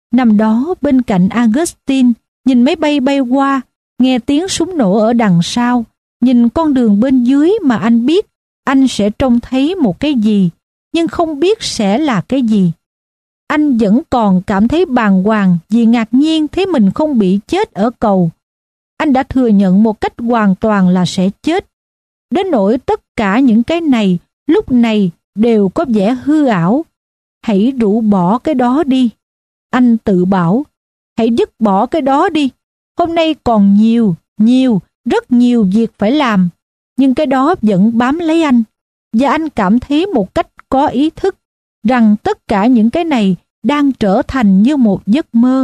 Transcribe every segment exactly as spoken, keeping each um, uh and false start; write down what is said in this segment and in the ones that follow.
nằm đó bên cạnh Augustine, nhìn máy bay bay qua, nghe tiếng súng nổ ở đằng sau, nhìn con đường bên dưới mà anh biết anh sẽ trông thấy một cái gì, nhưng không biết sẽ là cái gì. Anh vẫn còn cảm thấy bàng hoàng vì ngạc nhiên thấy mình không bị chết ở cầu. Anh đã thừa nhận một cách hoàn toàn là sẽ chết. Đến nỗi tất cả những cái này lúc này đều có vẻ hư ảo. Hãy rũ bỏ cái đó đi. Anh tự bảo, hãy dứt bỏ cái đó đi. Hôm nay còn nhiều, nhiều, rất nhiều việc phải làm. Nhưng cái đó vẫn bám lấy anh. Và anh cảm thấy một cách có ý thức rằng tất cả những cái này đang trở thành như một giấc mơ.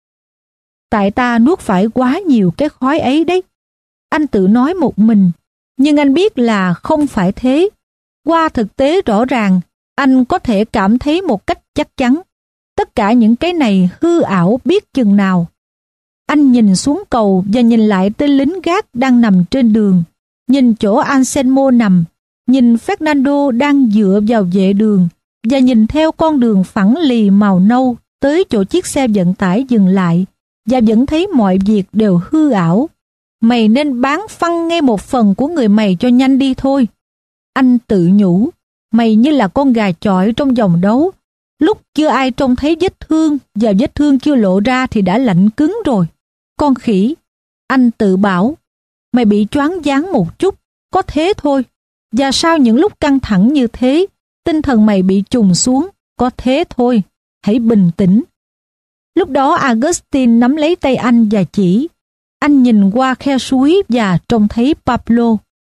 Tại ta nuốt phải quá nhiều cái khói ấy đấy. Anh tự nói một mình. Nhưng anh biết là không phải thế. Qua thực tế rõ ràng, anh có thể cảm thấy một cách chắc chắn. Tất cả những cái này hư ảo biết chừng nào. Anh nhìn xuống cầu và nhìn lại tên lính gác đang nằm trên đường. Nhìn chỗ Anselmo nằm. Nhìn Fernando đang dựa vào vệ đường. Và nhìn theo con đường phẳng lì màu nâu tới chỗ chiếc xe vận tải dừng lại. Và vẫn thấy mọi việc đều hư ảo. Mày nên bán phăng ngay một phần của người mày cho nhanh đi thôi. Anh tự nhủ, mày như là con gà chọi trong vòng đấu. Lúc chưa ai trông thấy vết thương và vết thương chưa lộ ra thì đã lạnh cứng rồi. Con khỉ, anh tự bảo, mày bị choáng váng một chút, có thế thôi. Và sau những lúc căng thẳng như thế, tinh thần mày bị trùng xuống, có thế thôi. Hãy bình tĩnh. Lúc đó Augustine nắm lấy tay anh và chỉ. Anh nhìn qua khe suối và trông thấy Pablo.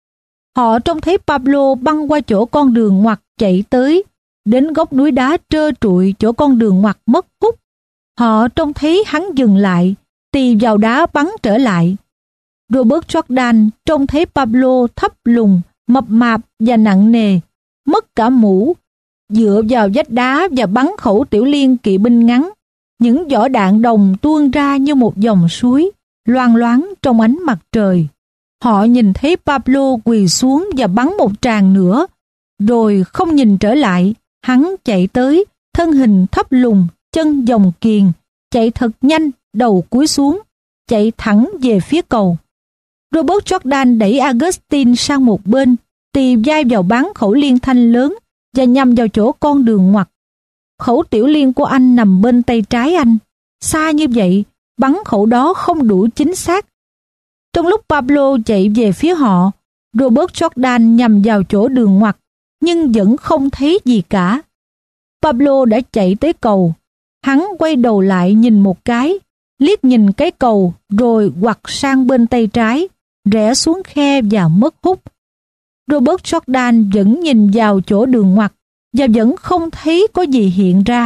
Họ trông thấy Pablo băng qua chỗ con đường ngoặt chạy tới, đến góc núi đá trơ trụi chỗ con đường ngoặt mất hút. Họ trông thấy hắn dừng lại, tì vào đá bắn trở lại. Robert Jordan trông thấy Pablo thấp lùn, mập mạp và nặng nề, mất cả mũ, dựa vào vách đá và bắn khẩu tiểu liên kỵ binh ngắn. Những vỏ đạn đồng tuôn ra như một dòng suối, loang loáng trong ánh mặt trời. Họ nhìn thấy Pablo quỳ xuống và bắn một tràng nữa, rồi không nhìn trở lại, hắn chạy tới, thân hình thấp lùn, chân vòng kiềng, chạy thật nhanh, đầu cúi xuống, chạy thẳng về phía cầu. Robert Jordan đẩy Augustine sang một bên, tì vai vào bắn khẩu liên thanh lớn và nhằm vào chỗ con đường ngoặt. Khẩu tiểu liên của anh nằm bên tay trái anh. Xa như vậy, bắn khẩu đó không đủ chính xác. Trong lúc Pablo chạy về phía họ, Robert Jordan nhằm vào chỗ đường ngoặt, nhưng vẫn không thấy gì cả. Pablo đã chạy tới cầu. Hắn quay đầu lại nhìn một cái, liếc nhìn cái cầu rồi quặt sang bên tay trái, rẽ xuống khe và mất hút. Robert Jordan vẫn nhìn vào chỗ đường ngoặt và vẫn không thấy có gì hiện ra.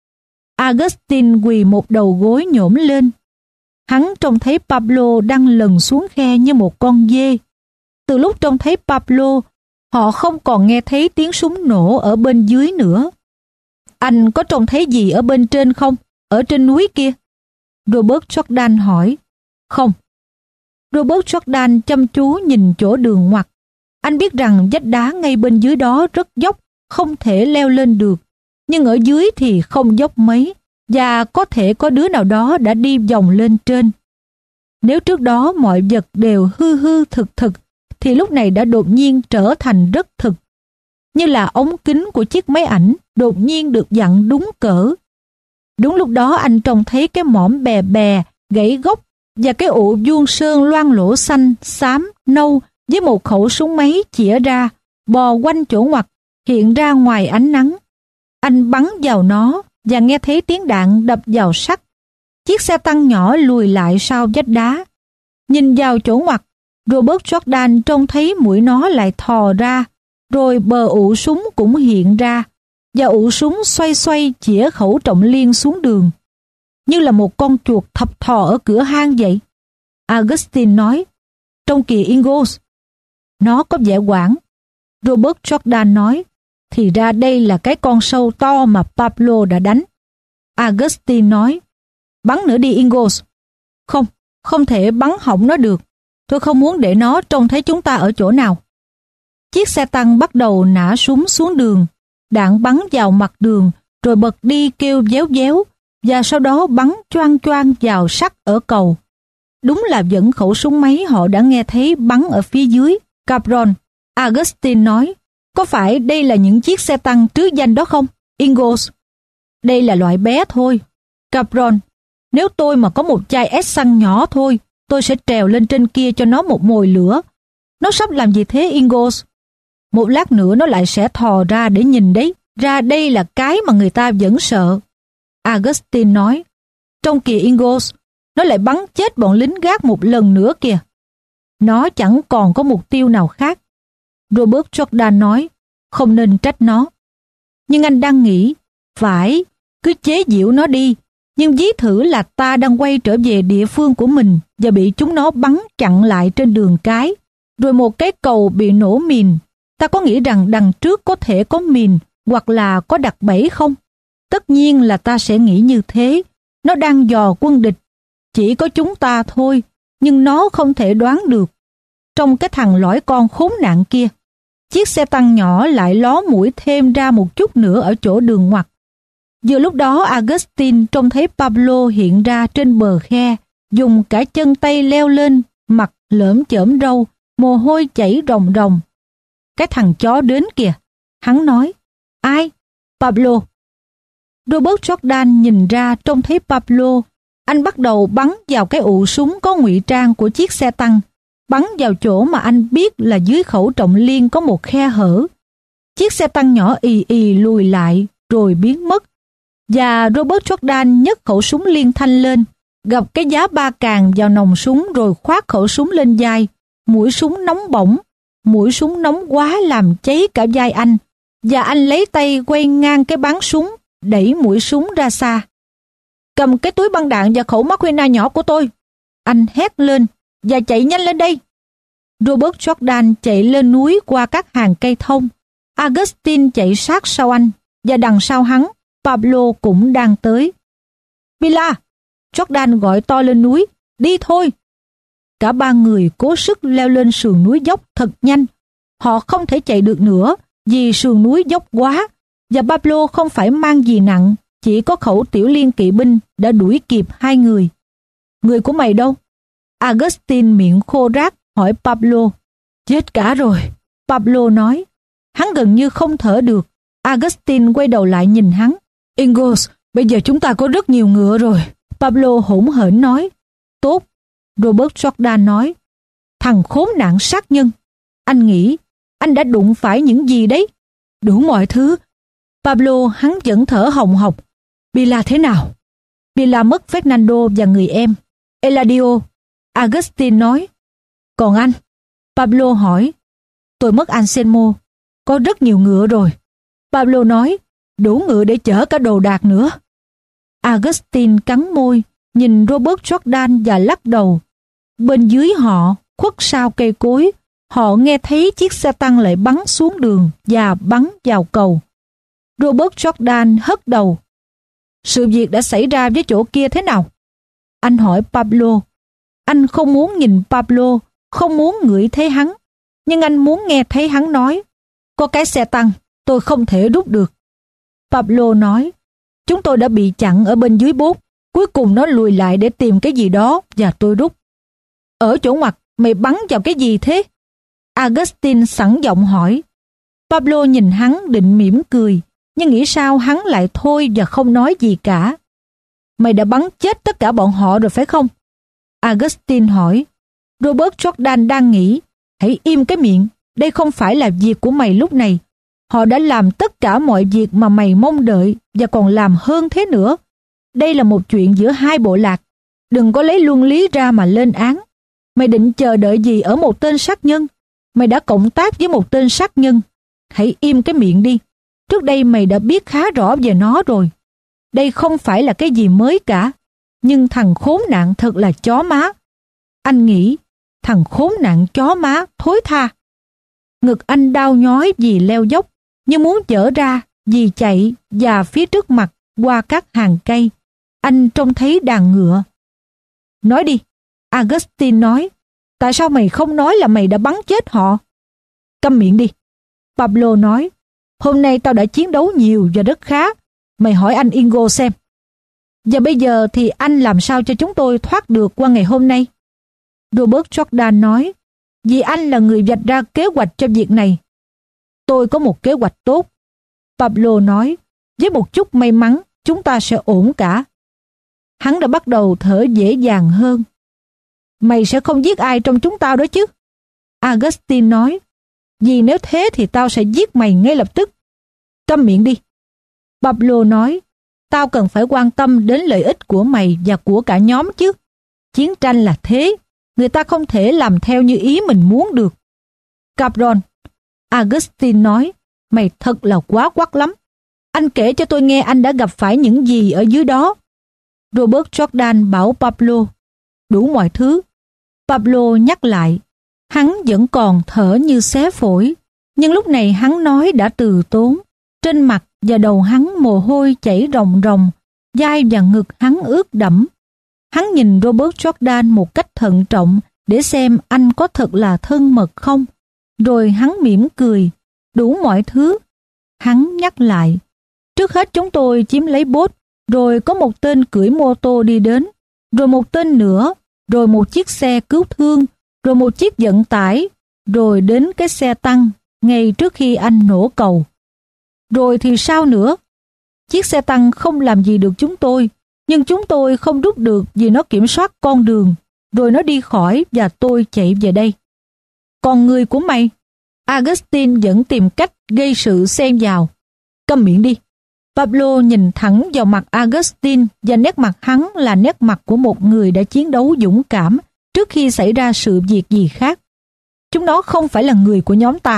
Augustine quỳ một đầu gối nhổm lên. Hắn trông thấy Pablo đang lần xuống khe như một con dê. Từ lúc trông thấy Pablo, họ không còn nghe thấy tiếng súng nổ ở bên dưới nữa. Anh có trông thấy gì ở bên trên không? Ở trên núi kia? Robert Jordan hỏi. Không. Robert Jordan chăm chú nhìn chỗ đường ngoặt. Anh biết rằng vách đá ngay bên dưới đó rất dốc, không thể leo lên được. Nhưng ở dưới thì không dốc mấy, và có thể có đứa nào đó đã đi vòng lên trên. Nếu trước đó mọi vật đều hư hư thực thực, thì lúc này đã đột nhiên trở thành rất thực. Như là ống kính của chiếc máy ảnh đột nhiên được dặn đúng cỡ. Đúng lúc đó anh trông thấy cái mỏm bè bè, gãy gốc và cái ụ vuông sơn loang lỗ xanh, xám, nâu với một khẩu súng máy chĩa ra, bò quanh chỗ ngoặt, hiện ra ngoài ánh nắng. Anh bắn vào nó và nghe thấy tiếng đạn đập vào sắt. Chiếc xe tăng nhỏ lùi lại sau vách đá. Nhìn vào chỗ ngoặt, Robert Jordan trông thấy mũi nó lại thò ra, rồi bờ ụ súng cũng hiện ra, và ụ súng xoay xoay chĩa khẩu trọng liên xuống đường. Như là một con chuột thập thò ở cửa hang vậy. Augustine nói, trong kìa Ingos. Nó có vẻ quảng. Robert Jordan nói, thì ra đây là cái con sâu to mà Pablo đã đánh. Augustine nói, bắn nữa đi Ingos. Không, không thể bắn hỏng nó được. Tôi không muốn để nó trông thấy chúng ta ở chỗ nào. Chiếc xe tăng bắt đầu nã súng xuống đường. Đạn bắn vào mặt đường, rồi bật đi kêu véo véo, và sau đó bắn choang choang vào sắt ở cầu. Đúng là vẫn khẩu súng máy họ đã nghe thấy bắn ở phía dưới. Capron, Augustine nói, có phải đây là những chiếc xe tăng trứ danh đó không? Ingalls, đây là loại bé thôi. Capron, nếu tôi mà có một chai ép xăng nhỏ thôi, tôi sẽ trèo lên trên kia cho nó một mồi lửa. Nó sắp làm gì thế Ingalls? Một lát nữa nó lại sẽ thò ra để nhìn đấy. Ra đây là cái mà người ta vẫn sợ. Augustine nói, trong kìa Ingalls, nó lại bắn chết bọn lính gác một lần nữa kìa. Nó chẳng còn có mục tiêu nào khác. Robert Jordan nói, không nên trách nó. Nhưng anh đang nghĩ, phải, cứ chế giễu nó đi. Nhưng ví thử là ta đang quay trở về địa phương của mình và bị chúng nó bắn chặn lại trên đường cái. Rồi một cái cầu bị nổ mìn. Ta có nghĩ rằng đằng trước có thể có mìn hoặc là có đặt bẫy không? Tất nhiên là ta sẽ nghĩ như thế. Nó đang dò quân địch. Chỉ có chúng ta thôi, nhưng nó không thể đoán được. Trong cái thằng lõi con khốn nạn kia, chiếc xe tăng nhỏ lại ló mũi thêm ra một chút nữa ở chỗ đường ngoặt. Vừa lúc đó Augustine trông thấy Pablo hiện ra trên bờ khe, dùng cả chân tay leo lên, mặt lởm chởm râu, mồ hôi chảy ròng ròng. Cái thằng chó đến kìa, hắn nói. Ai? Pablo. Robert Jordan nhìn ra trông thấy Pablo. Anh bắt đầu bắn vào cái ụ súng có ngụy trang của chiếc xe tăng, bắn vào chỗ mà anh biết là dưới khẩu trọng liên có một khe hở. Chiếc xe tăng nhỏ ì ì lùi lại rồi biến mất. Và Robert Jordan nhấc khẩu súng liên thanh lên, gập cái giá ba càng vào nòng súng rồi khoác khẩu súng lên vai. Mũi súng nóng bỏng, mũi súng nóng quá làm cháy cả vai anh. Và anh lấy tay quay ngang cái báng súng, đẩy mũi súng ra xa. Cầm cái túi băng đạn và khẩu Marquina nhỏ của tôi. Anh hét lên, và chạy nhanh lên đây. Robert Jordan chạy lên núi qua các hàng cây thông. Augustine chạy sát sau anh, và đằng sau hắn, Pablo cũng đang tới. Pila! Jordan gọi to lên núi, đi thôi! Cả ba người cố sức leo lên sườn núi dốc thật nhanh. Họ không thể chạy được nữa vì sườn núi dốc quá, và Pablo không phải mang gì nặng, chỉ có khẩu tiểu liên kỵ binh đã đuổi kịp hai người. Người của mày đâu? Augustine miệng khô rác hỏi Pablo. Chết cả rồi, Pablo nói. Hắn gần như không thở được. Augustine quay đầu lại nhìn hắn. Ingalls, bây giờ chúng ta có rất nhiều ngựa rồi. Pablo hỗn hển nói. Tốt, Robert Jordan nói. Thằng khốn nạn sát nhân. Anh nghĩ, anh đã đụng phải những gì đấy? Đủ mọi thứ. Pablo hắn vẫn thở hồng hộc. Pila thế nào? Pila mất Fernando và người em. Eladio, Augustine nói. Còn anh? Pablo hỏi. Tôi mất Anselmo. Có rất nhiều ngựa rồi. Pablo nói. Đủ ngựa để chở cả đồ đạc nữa. Augustine cắn môi, nhìn Robert Jordan và lắc đầu. Bên dưới họ, khuất sau cây cối, họ nghe thấy chiếc xe tăng lại bắn xuống đường và bắn vào cầu. Robert Jordan hất đầu. Sự việc đã xảy ra với chỗ kia thế nào? Anh hỏi Pablo. Anh không muốn nhìn Pablo, không muốn ngửi thấy hắn, nhưng anh muốn nghe thấy hắn nói. Có cái xe tăng, tôi không thể rút được. Pablo nói. Chúng tôi đã bị chặn ở bên dưới bốt. Cuối cùng nó lùi lại để tìm cái gì đó và tôi rút. Ở chỗ ngoặt, mày bắn vào cái gì thế? Augustine sẵn giọng hỏi. Pablo nhìn hắn định mỉm cười, nhưng nghĩ sao hắn lại thôi và không nói gì cả. Mày đã bắn chết tất cả bọn họ rồi phải không? Augustine hỏi. Robert Jordan đang nghĩ. Hãy im cái miệng, đây không phải là việc của mày lúc này. Họ đã làm tất cả mọi việc mà mày mong đợi và còn làm hơn thế nữa. Đây là một chuyện giữa hai bộ lạc. Đừng có lấy luân lý ra mà lên án. Mày định chờ đợi gì ở một tên sát nhân? Mày đã cộng tác với một tên sát nhân. Hãy im cái miệng đi. Trước đây mày đã biết khá rõ về nó rồi. Đây không phải là cái gì mới cả. Nhưng thằng khốn nạn thật là chó má. Anh nghĩ, thằng khốn nạn chó má thối tha. Ngực anh đau nhói vì leo dốc, như muốn chở ra vì chạy và phía trước mặt qua các hàng cây. Anh trông thấy đàn ngựa. Nói đi, Augustine nói. Tại sao mày không nói là mày đã bắn chết họ? Câm miệng đi. Pablo nói. Hôm nay tao đã chiến đấu nhiều và rất khá. Mày hỏi anh Ingalls xem. Và bây giờ thì anh làm sao cho chúng tôi thoát được qua ngày hôm nay? Robert Jordan nói, vì anh là người vạch ra kế hoạch cho việc này. Tôi có một kế hoạch tốt. Pablo nói, với một chút may mắn, chúng ta sẽ ổn cả. Hắn đã bắt đầu thở dễ dàng hơn. Mày sẽ không giết ai trong chúng tao đó chứ? Augustine nói, vì nếu thế thì tao sẽ giết mày ngay lập tức. Câm miệng đi. Pablo nói, tao cần phải quan tâm đến lợi ích của mày và của cả nhóm chứ. Chiến tranh là thế, người ta không thể làm theo như ý mình muốn được. Cabron, Augustine nói, mày thật là quá quắt lắm. Anh kể cho tôi nghe anh đã gặp phải những gì ở dưới đó. Robert Jordan bảo Pablo, đủ mọi thứ. Pablo nhắc lại, hắn vẫn còn thở như xé phổi, nhưng lúc này hắn nói đã từ tốn. Trên mặt và đầu hắn mồ hôi chảy ròng ròng, vai và ngực hắn ướt đẫm. Hắn nhìn Robert Jordan một cách thận trọng để xem anh có thật là thân mật không. Rồi hắn mỉm cười, đủ mọi thứ. Hắn nhắc lại, trước hết chúng tôi chiếm lấy bốt, rồi có một tên cưỡi mô tô đi đến, rồi một tên nữa, rồi một chiếc xe cứu thương, rồi một chiếc vận tải, rồi đến cái xe tăng ngay trước khi anh nổ cầu. Rồi thì sao nữa? Chiếc xe tăng không làm gì được chúng tôi, nhưng chúng tôi không rút được vì nó kiểm soát con đường, rồi nó đi khỏi và tôi chạy về đây. Còn người của mày? Augustine vẫn tìm cách gây sự xen vào. Câm miệng đi. Pablo nhìn thẳng vào mặt Augustine và nét mặt hắn là nét mặt của một người đã chiến đấu dũng cảm trước khi xảy ra sự việc gì khác. Chúng nó không phải là người của nhóm ta.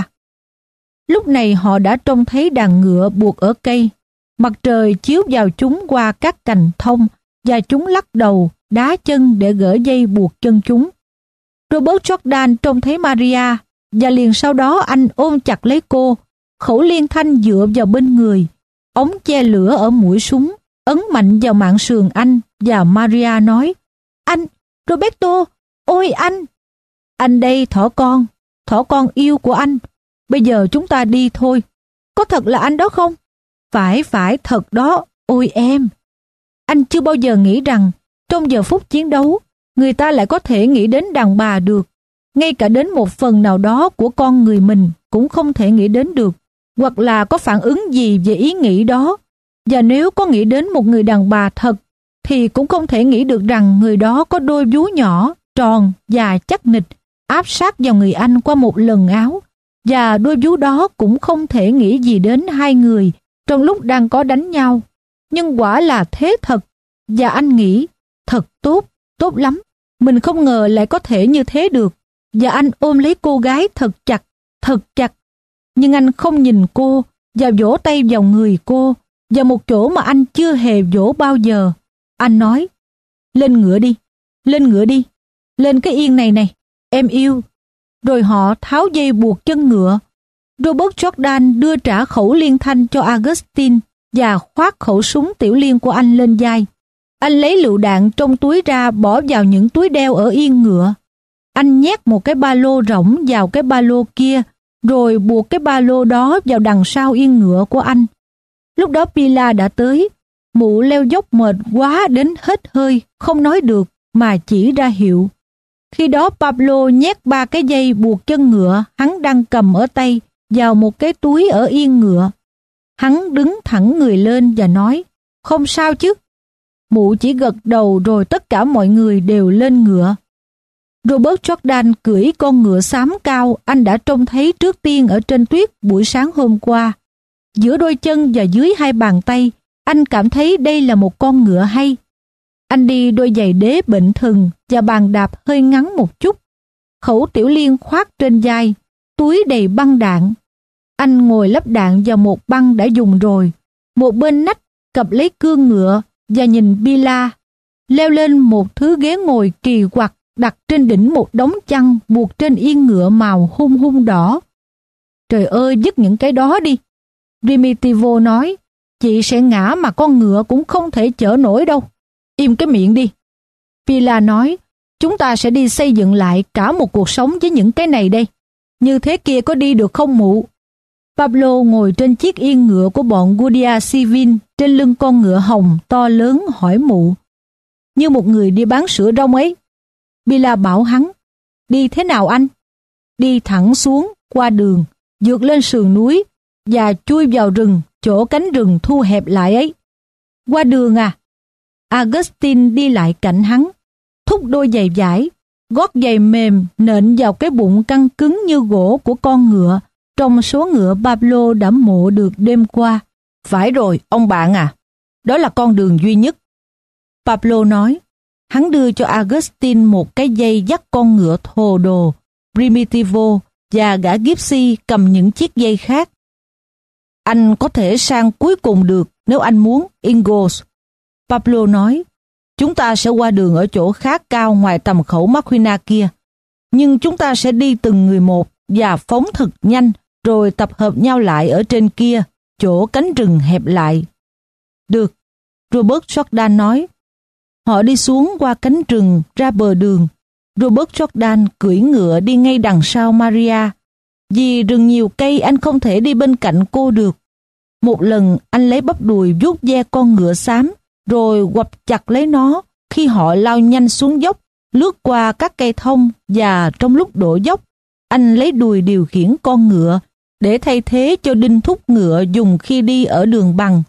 Lúc này họ đã trông thấy đàn ngựa buộc ở cây. Mặt trời chiếu vào chúng qua các cành thông và chúng lắc đầu, đá chân để gỡ dây buộc chân chúng. Robert Jordan trông thấy Maria và liền sau đó anh ôm chặt lấy cô, khẩu liên thanh dựa vào bên người, ống che lửa ở mũi súng, ấn mạnh vào mạn sườn anh và Maria nói, anh, Roberto, ôi anh! Anh đây thỏ con, thỏ con yêu của anh. Bây giờ chúng ta đi thôi. Có thật là anh đó không? Phải, phải, thật đó, ôi em. Anh chưa bao giờ nghĩ rằng trong giờ phút chiến đấu, người ta lại có thể nghĩ đến đàn bà được. Ngay cả đến một phần nào đó của con người mình cũng không thể nghĩ đến được, hoặc là có phản ứng gì về ý nghĩ đó. Và nếu có nghĩ đến một người đàn bà thật, thì cũng không thể nghĩ được rằng người đó có đôi vú nhỏ, tròn và chắc nịch, áp sát vào người anh qua một lần áo. Và đôi vú đó cũng không thể nghĩ gì đến hai người trong lúc đang có đánh nhau. Nhưng quả là thế thật. Và anh nghĩ, thật tốt, tốt lắm. Mình không ngờ lại có thể như thế được. Và anh ôm lấy cô gái thật chặt, thật chặt. Nhưng anh không nhìn cô và vỗ tay vào người cô, vào một chỗ mà anh chưa hề vỗ bao giờ. Anh nói, lên ngựa đi, lên ngựa đi, lên cái yên này này, em yêu. Rồi họ tháo dây buộc chân ngựa. Robert Jordan đưa trả khẩu liên thanh cho Augustine và khoác khẩu súng tiểu liên của anh lên vai. Anh lấy lựu đạn trong túi ra bỏ vào những túi đeo ở yên ngựa. Anh nhét một cái ba lô rỗng vào cái ba lô kia, rồi buộc cái ba lô đó vào đằng sau yên ngựa của anh. Lúc đó Pilar đã tới. Mụ leo dốc mệt quá đến hết hơi, không nói được mà chỉ ra hiệu. Khi đó Pablo nhét ba cái dây buộc chân ngựa hắn đang cầm ở tay vào một cái túi ở yên ngựa. Hắn đứng thẳng người lên và nói, không sao chứ. Mụ chỉ gật đầu rồi tất cả mọi người đều lên ngựa. Robert Jordan cưỡi con ngựa xám cao anh đã trông thấy trước tiên ở trên tuyết buổi sáng hôm qua. Giữa đôi chân và dưới hai bàn tay, anh cảm thấy đây là một con ngựa hay. Anh đi đôi giày đế bệnh thừng và bàn đạp hơi ngắn một chút. Khẩu tiểu liên khoác trên vai, túi đầy băng đạn. Anh ngồi lắp đạn vào một băng đã dùng rồi. Một bên nách cặp lấy cương ngựa và nhìn Pilar leo lên một thứ ghế ngồi kỳ quặc đặt trên đỉnh một đống chăn buộc trên yên ngựa màu hung hung đỏ. Trời ơi, dứt những cái đó đi. Primitivo nói, chị sẽ ngã mà con ngựa cũng không thể chở nổi đâu. Im cái miệng đi. Pilar nói, chúng ta sẽ đi xây dựng lại cả một cuộc sống với những cái này đây. Như thế kia có đi được không mụ? Pablo ngồi trên chiếc yên ngựa của bọn Guardia Civil trên lưng con ngựa hồng to lớn hỏi mụ. Như một người đi bán sữa rong ấy. Bila bảo hắn. Đi thế nào anh? Đi thẳng xuống, qua đường, vượt lên sườn núi và chui vào rừng, chỗ cánh rừng thu hẹp lại ấy. Qua đường à? Augustine đi lại cạnh hắn, thúc đôi giày vải, gót giày mềm nện vào cái bụng căng cứng như gỗ của con ngựa trong số ngựa Pablo đã mộ được đêm qua. Phải rồi, ông bạn à, đó là con đường duy nhất. Pablo nói. Hắn đưa cho Augustine một cái dây dắt con ngựa thồ đồ, Primitivo, và gã Gypsy cầm những chiếc dây khác. Anh có thể sang cuối cùng được nếu anh muốn, Ingles. Pablo nói. Chúng ta sẽ qua đường ở chỗ khá cao ngoài tầm khẩu Marquina kia. Nhưng chúng ta sẽ đi từng người một và phóng thật nhanh rồi tập hợp nhau lại ở trên kia, chỗ cánh rừng hẹp lại. Được, Robert Jordan nói. Họ đi xuống qua cánh rừng ra bờ đường. Robert Jordan cưỡi ngựa đi ngay đằng sau Maria. Vì rừng nhiều cây anh không thể đi bên cạnh cô được. Một lần anh lấy bắp đùi vuốt ve con ngựa xám rồi quặp chặt lấy nó khi họ lao nhanh xuống dốc, lướt qua các cây thông và trong lúc đổ dốc, anh lấy đùi điều khiển con ngựa để thay thế cho đinh thúc ngựa dùng khi đi ở đường bằng.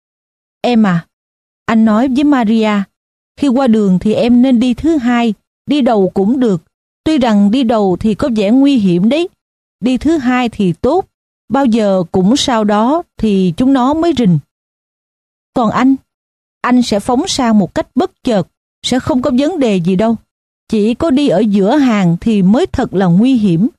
Em à, anh nói với Maria, khi qua đường thì em nên đi thứ hai, đi đầu cũng được. Tuy rằng đi đầu thì có vẻ nguy hiểm đấy. Đi thứ hai thì tốt, bao giờ cũng sau đó thì chúng nó mới rình. Còn anh, anh sẽ phóng sang một cách bất chợt, sẽ không có vấn đề gì đâu. Chỉ có đi ở giữa hàng thì mới thật là nguy hiểm.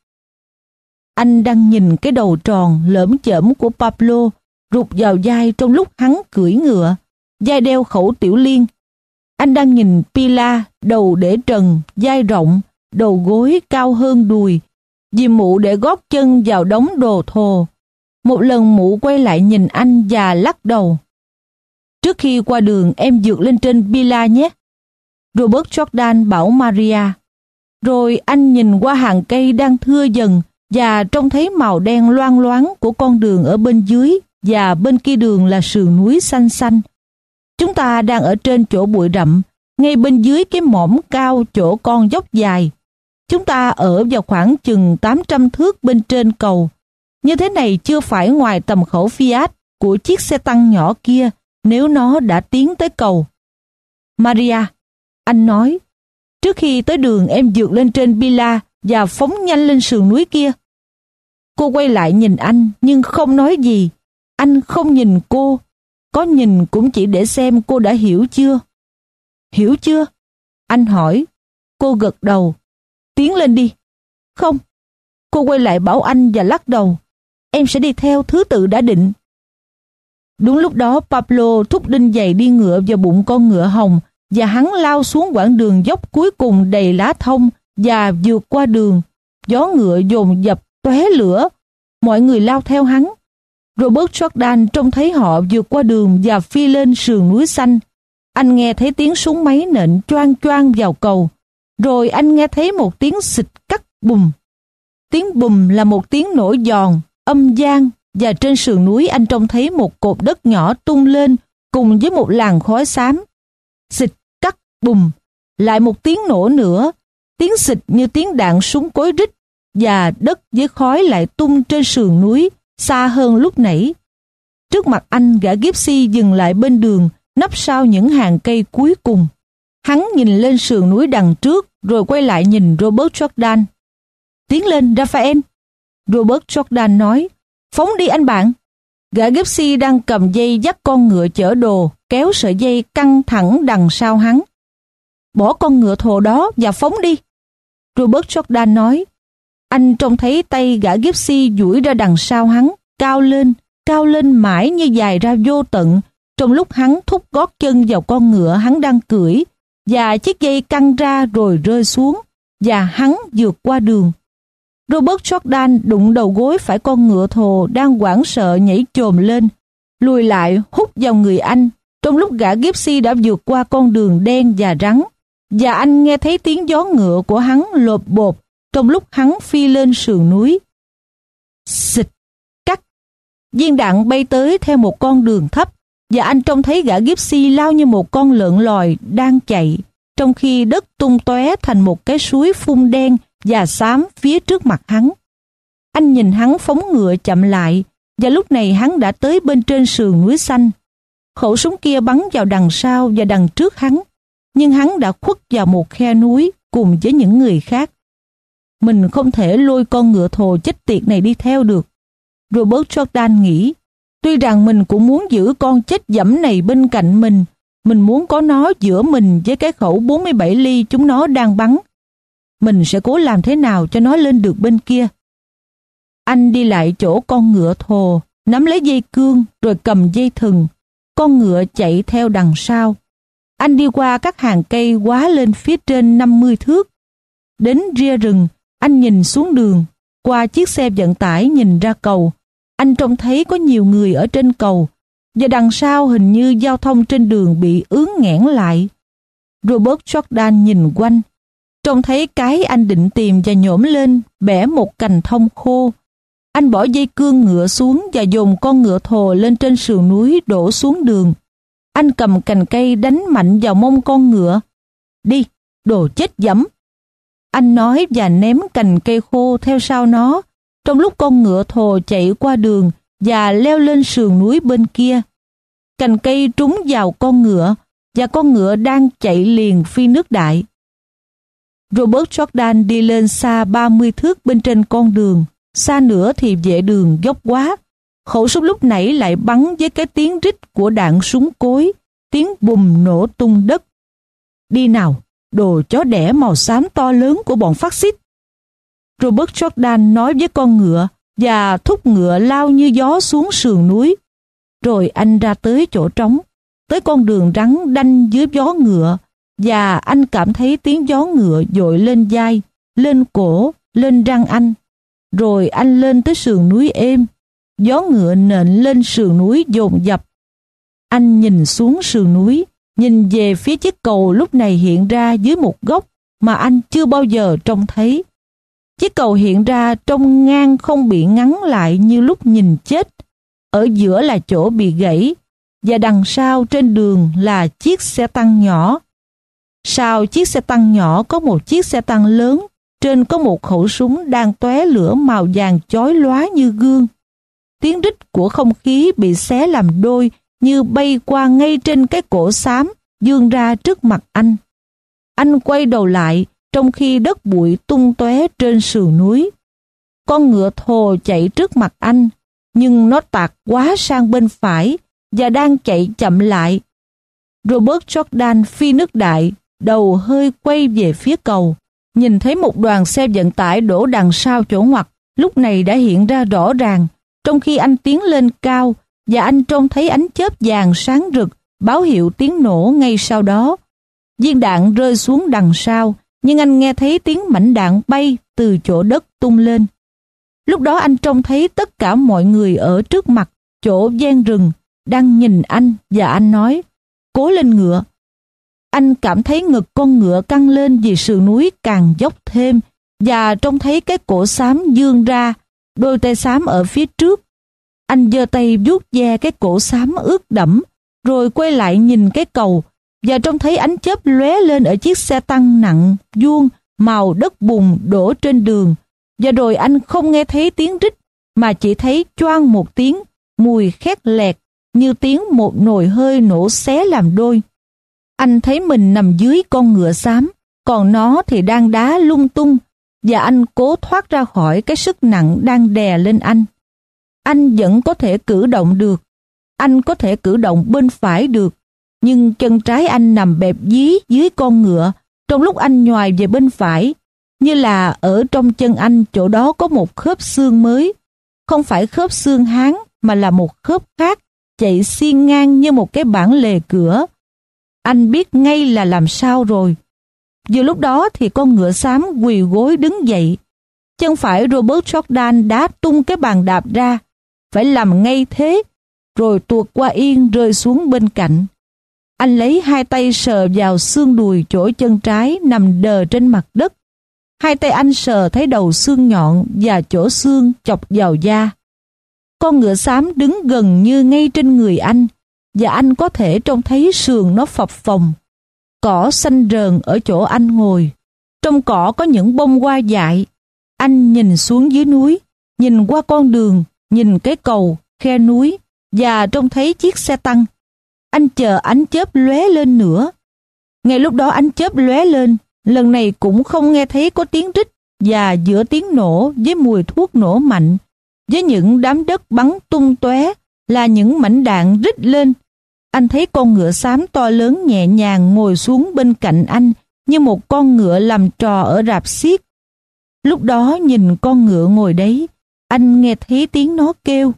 Anh đang nhìn cái đầu tròn lởm chởm của Pablo rụt vào vai trong lúc hắn cưỡi ngựa, vai đeo khẩu tiểu liên. Anh đang nhìn Pila, đầu để trần, vai rộng, đầu gối cao hơn đùi, vì mụ để gót chân vào đống đồ thồ. Một lần mụ quay lại nhìn anh và lắc đầu. Trước khi qua đường em vượt lên trên Pila nhé. Robert Jordan bảo Maria. Rồi anh nhìn qua hàng cây đang thưa dần và trông thấy màu đen loang loáng của con đường ở bên dưới và bên kia đường là sườn núi xanh xanh. Chúng ta đang ở trên chỗ bụi rậm, ngay bên dưới cái mỏm cao chỗ con dốc dài. Chúng ta ở vào khoảng chừng tám trăm thước bên trên cầu. Như thế này chưa phải ngoài tầm khẩu Fiat của chiếc xe tăng nhỏ kia nếu nó đã tiến tới cầu. Maria, anh nói, trước khi tới đường em vượt lên trên Pila và phóng nhanh lên sườn núi kia. Cô quay lại nhìn anh nhưng không nói gì. Anh không nhìn cô. Có nhìn cũng chỉ để xem cô đã hiểu chưa. Hiểu chưa? Anh hỏi. Cô gật đầu. Tiến lên đi. Không. Cô quay lại bảo anh và lắc đầu. Em sẽ đi theo thứ tự đã định. Đúng lúc đó Pablo thúc đinh giày đi ngựa vào bụng con ngựa hồng và hắn lao xuống quãng đường dốc cuối cùng đầy lá thông và vượt qua đường. Gió ngựa dồn dập tóe lửa. Mọi người lao theo hắn. Robert Jordan trông thấy họ vượt qua đường và phi lên sườn núi xanh. Anh nghe thấy tiếng súng máy nện choang choang vào cầu. Rồi anh nghe thấy một tiếng xịt cắt bùm. Tiếng bùm là một tiếng nổ giòn, âm vang, và trên sườn núi anh trông thấy một cột đất nhỏ tung lên cùng với một làn khói xám. Xịt cắt bùm, lại một tiếng nổ nữa, tiếng xịt như tiếng đạn súng cối rít, và đất với khói lại tung trên sườn núi, xa hơn lúc nãy. Trước mặt anh, gã Gypsy dừng lại bên đường, nấp sau những hàng cây cuối cùng. Hắn nhìn lên sườn núi đằng trước, rồi quay lại nhìn Robert Jordan. Tiến lên, Raphael. Robert Jordan nói, phóng đi anh bạn. Gã Gypsy đang cầm dây dắt con ngựa chở đồ, kéo sợi dây căng thẳng đằng sau hắn. Bỏ con ngựa thồ đó và phóng đi. Robert Jordan nói. Anh trông thấy tay gã Gypsy duỗi ra đằng sau hắn, cao lên, cao lên mãi như dài ra vô tận, trong lúc hắn thúc gót chân vào con ngựa hắn đang cưỡi, và chiếc dây căng ra rồi rơi xuống, và hắn vượt qua đường. Robert Jordan đụng đầu gối phải con ngựa thồ đang hoảng sợ nhảy chồm lên, lùi lại hút vào người anh, trong lúc gã Gypsy đã vượt qua con đường đen và rắn, và anh nghe thấy tiếng gió ngựa của hắn lộp bộp trong lúc hắn phi lên sườn núi. Xịt, cắt, Viên đạn bay tới theo một con đường thấp, và anh trông thấy gã Gypsy lao như một con lợn lòi đang chạy, trong khi đất tung tóe thành một cái suối phun đen và xám phía trước mặt hắn. Anh nhìn hắn phóng ngựa chậm lại, và lúc này hắn đã tới bên trên sườn núi xanh. Khẩu súng kia bắn vào đằng sau và đằng trước hắn, nhưng hắn đã khuất vào một khe núi cùng với những người khác. Mình không thể lôi con ngựa thồ chết tiệt này đi theo được, Robert Jordan nghĩ. Tuy rằng mình cũng muốn giữ con chết dẫm này bên cạnh mình, mình muốn có nó giữa mình với cái khẩu bốn mươi bảy ly chúng nó đang bắn. Mình sẽ cố làm thế nào cho nó lên được bên kia. Anh đi lại chỗ con ngựa thồ, nắm lấy dây cương rồi cầm dây thừng. Con ngựa chạy theo đằng sau. Anh đi qua các hàng cây quá lên phía trên năm mươi thước. Đến ria rừng, anh nhìn xuống đường, qua chiếc xe vận tải nhìn ra cầu. Anh trông thấy có nhiều người ở trên cầu, và đằng sau hình như giao thông trên đường bị ướng nghẽn lại. Robert Jordan nhìn quanh, trông thấy cái anh định tìm và nhổm lên, bẻ một cành thông khô. Anh bỏ dây cương ngựa xuống và dồn con ngựa thồ lên trên sườn núi đổ xuống đường. Anh cầm cành cây đánh mạnh vào mông con ngựa. Đi, đồ chết dẫm. Anh nói và ném cành cây khô theo sau nó, trong lúc con ngựa thồ chạy qua đường và leo lên sườn núi bên kia. Cành cây trúng vào con ngựa, và con ngựa đang chạy liền phi nước đại. Robert Jordan đi lên xa ba mươi thước bên trên con đường, xa nữa thì vệ đường dốc quá. Khẩu súng lúc nãy lại bắn với cái tiếng rít của đạn súng cối, tiếng bùm nổ tung đất. Đi nào, đồ chó đẻ màu xám to lớn của bọn phát xít. Robert Jordan nói với con ngựa và thúc ngựa lao như gió xuống sườn núi. Rồi anh ra tới chỗ trống, tới con đường rắn đanh dưới gió ngựa, và anh cảm thấy tiếng gió ngựa dội lên vai, lên cổ, lên răng anh. Rồi anh lên tới sườn núi êm, gió ngựa nện lên sườn núi dồn dập. Anh nhìn xuống sườn núi, nhìn về phía chiếc cầu lúc này hiện ra dưới một góc mà anh chưa bao giờ trông thấy. Chiếc cầu hiện ra trong ngang không bị ngắn lại như lúc nhìn chết. Ở giữa là chỗ bị gãy, và đằng sau trên đường là chiếc xe tăng nhỏ. Sau chiếc xe tăng nhỏ có một chiếc xe tăng lớn, trên có một khẩu súng đang tóe lửa màu vàng chói lóa như gương. Tiếng rít của không khí bị xé làm đôi như bay qua ngay trên cái cổ xám vươn ra trước mặt anh. Anh quay đầu lại trong khi đất bụi tung tóe trên sườn núi. Con ngựa thồ chạy trước mặt anh, nhưng nó tạt quá sang bên phải và đang chạy chậm lại. Robert Jordan phi nước đại, đầu hơi quay về phía cầu, nhìn thấy một đoàn xe vận tải đổ đằng sau chỗ ngoặt lúc này đã hiện ra rõ ràng, trong khi anh tiến lên cao và anh trông thấy ánh chớp vàng sáng rực báo hiệu tiếng nổ ngay sau đó. Viên đạn rơi xuống đằng sau, nhưng anh nghe thấy tiếng mảnh đạn bay từ chỗ đất tung lên. Lúc đó anh trông thấy tất cả mọi người ở trước mặt, chỗ ven rừng, đang nhìn anh, và anh nói, cố lên ngựa. Anh cảm thấy ngực con ngựa căng lên vì sườn núi càng dốc thêm, và trông thấy cái cổ xám vươn ra, đôi tay xám ở phía trước. Anh giơ tay vuốt ve cái cổ xám ướt đẫm, rồi quay lại nhìn cái cầu, và trông thấy ánh chớp lóe lên ở chiếc xe tăng nặng, vuông, màu đất bùn đổ trên đường. Và rồi anh không nghe thấy tiếng rít, mà chỉ thấy choang một tiếng, mùi khét lẹt, như tiếng một nồi hơi nổ xé làm đôi. Anh thấy mình nằm dưới con ngựa xám, còn nó thì đang đá lung tung, và anh cố thoát ra khỏi cái sức nặng đang đè lên anh. Anh vẫn có thể cử động được, anh có thể cử động bên phải được, nhưng chân trái anh nằm bẹp dí dưới con ngựa, trong lúc anh nhoài về bên phải, như là ở trong chân anh chỗ đó có một khớp xương mới, không phải khớp xương háng mà là một khớp khác chạy xiên ngang như một cái bảng lề cửa. Anh biết ngay là làm sao rồi. Vừa lúc đó thì con ngựa xám quỳ gối đứng dậy. Chân phải Robert Jordan đá tung cái bàn đạp ra, phải làm ngay thế, rồi tuột qua yên rơi xuống bên cạnh. Anh lấy hai tay sờ vào xương đùi chỗ chân trái nằm đờ trên mặt đất. Hai tay anh sờ thấy đầu xương nhọn và chỗ xương chọc vào da. Con ngựa xám đứng gần như ngay trên người anh, và anh có thể trông thấy sườn nó phập phồng. Cỏ xanh rờn ở chỗ anh ngồi. Trong cỏ có những bông hoa dại. Anh nhìn xuống dưới núi, nhìn qua con đường, nhìn cái cầu, khe núi, và trông thấy chiếc xe tăng. Anh chờ ánh chớp lóe lên nữa. Ngay lúc đó ánh chớp lóe lên, lần này cũng không nghe thấy có tiếng rít, và giữa tiếng nổ với mùi thuốc nổ mạnh, với những đám đất bắn tung tóe là những mảnh đạn rít lên. Anh thấy con ngựa xám to lớn nhẹ nhàng ngồi xuống bên cạnh anh như một con ngựa làm trò ở rạp xiếc. Lúc đó nhìn con ngựa ngồi đấy, anh nghe thấy tiếng nó kêu.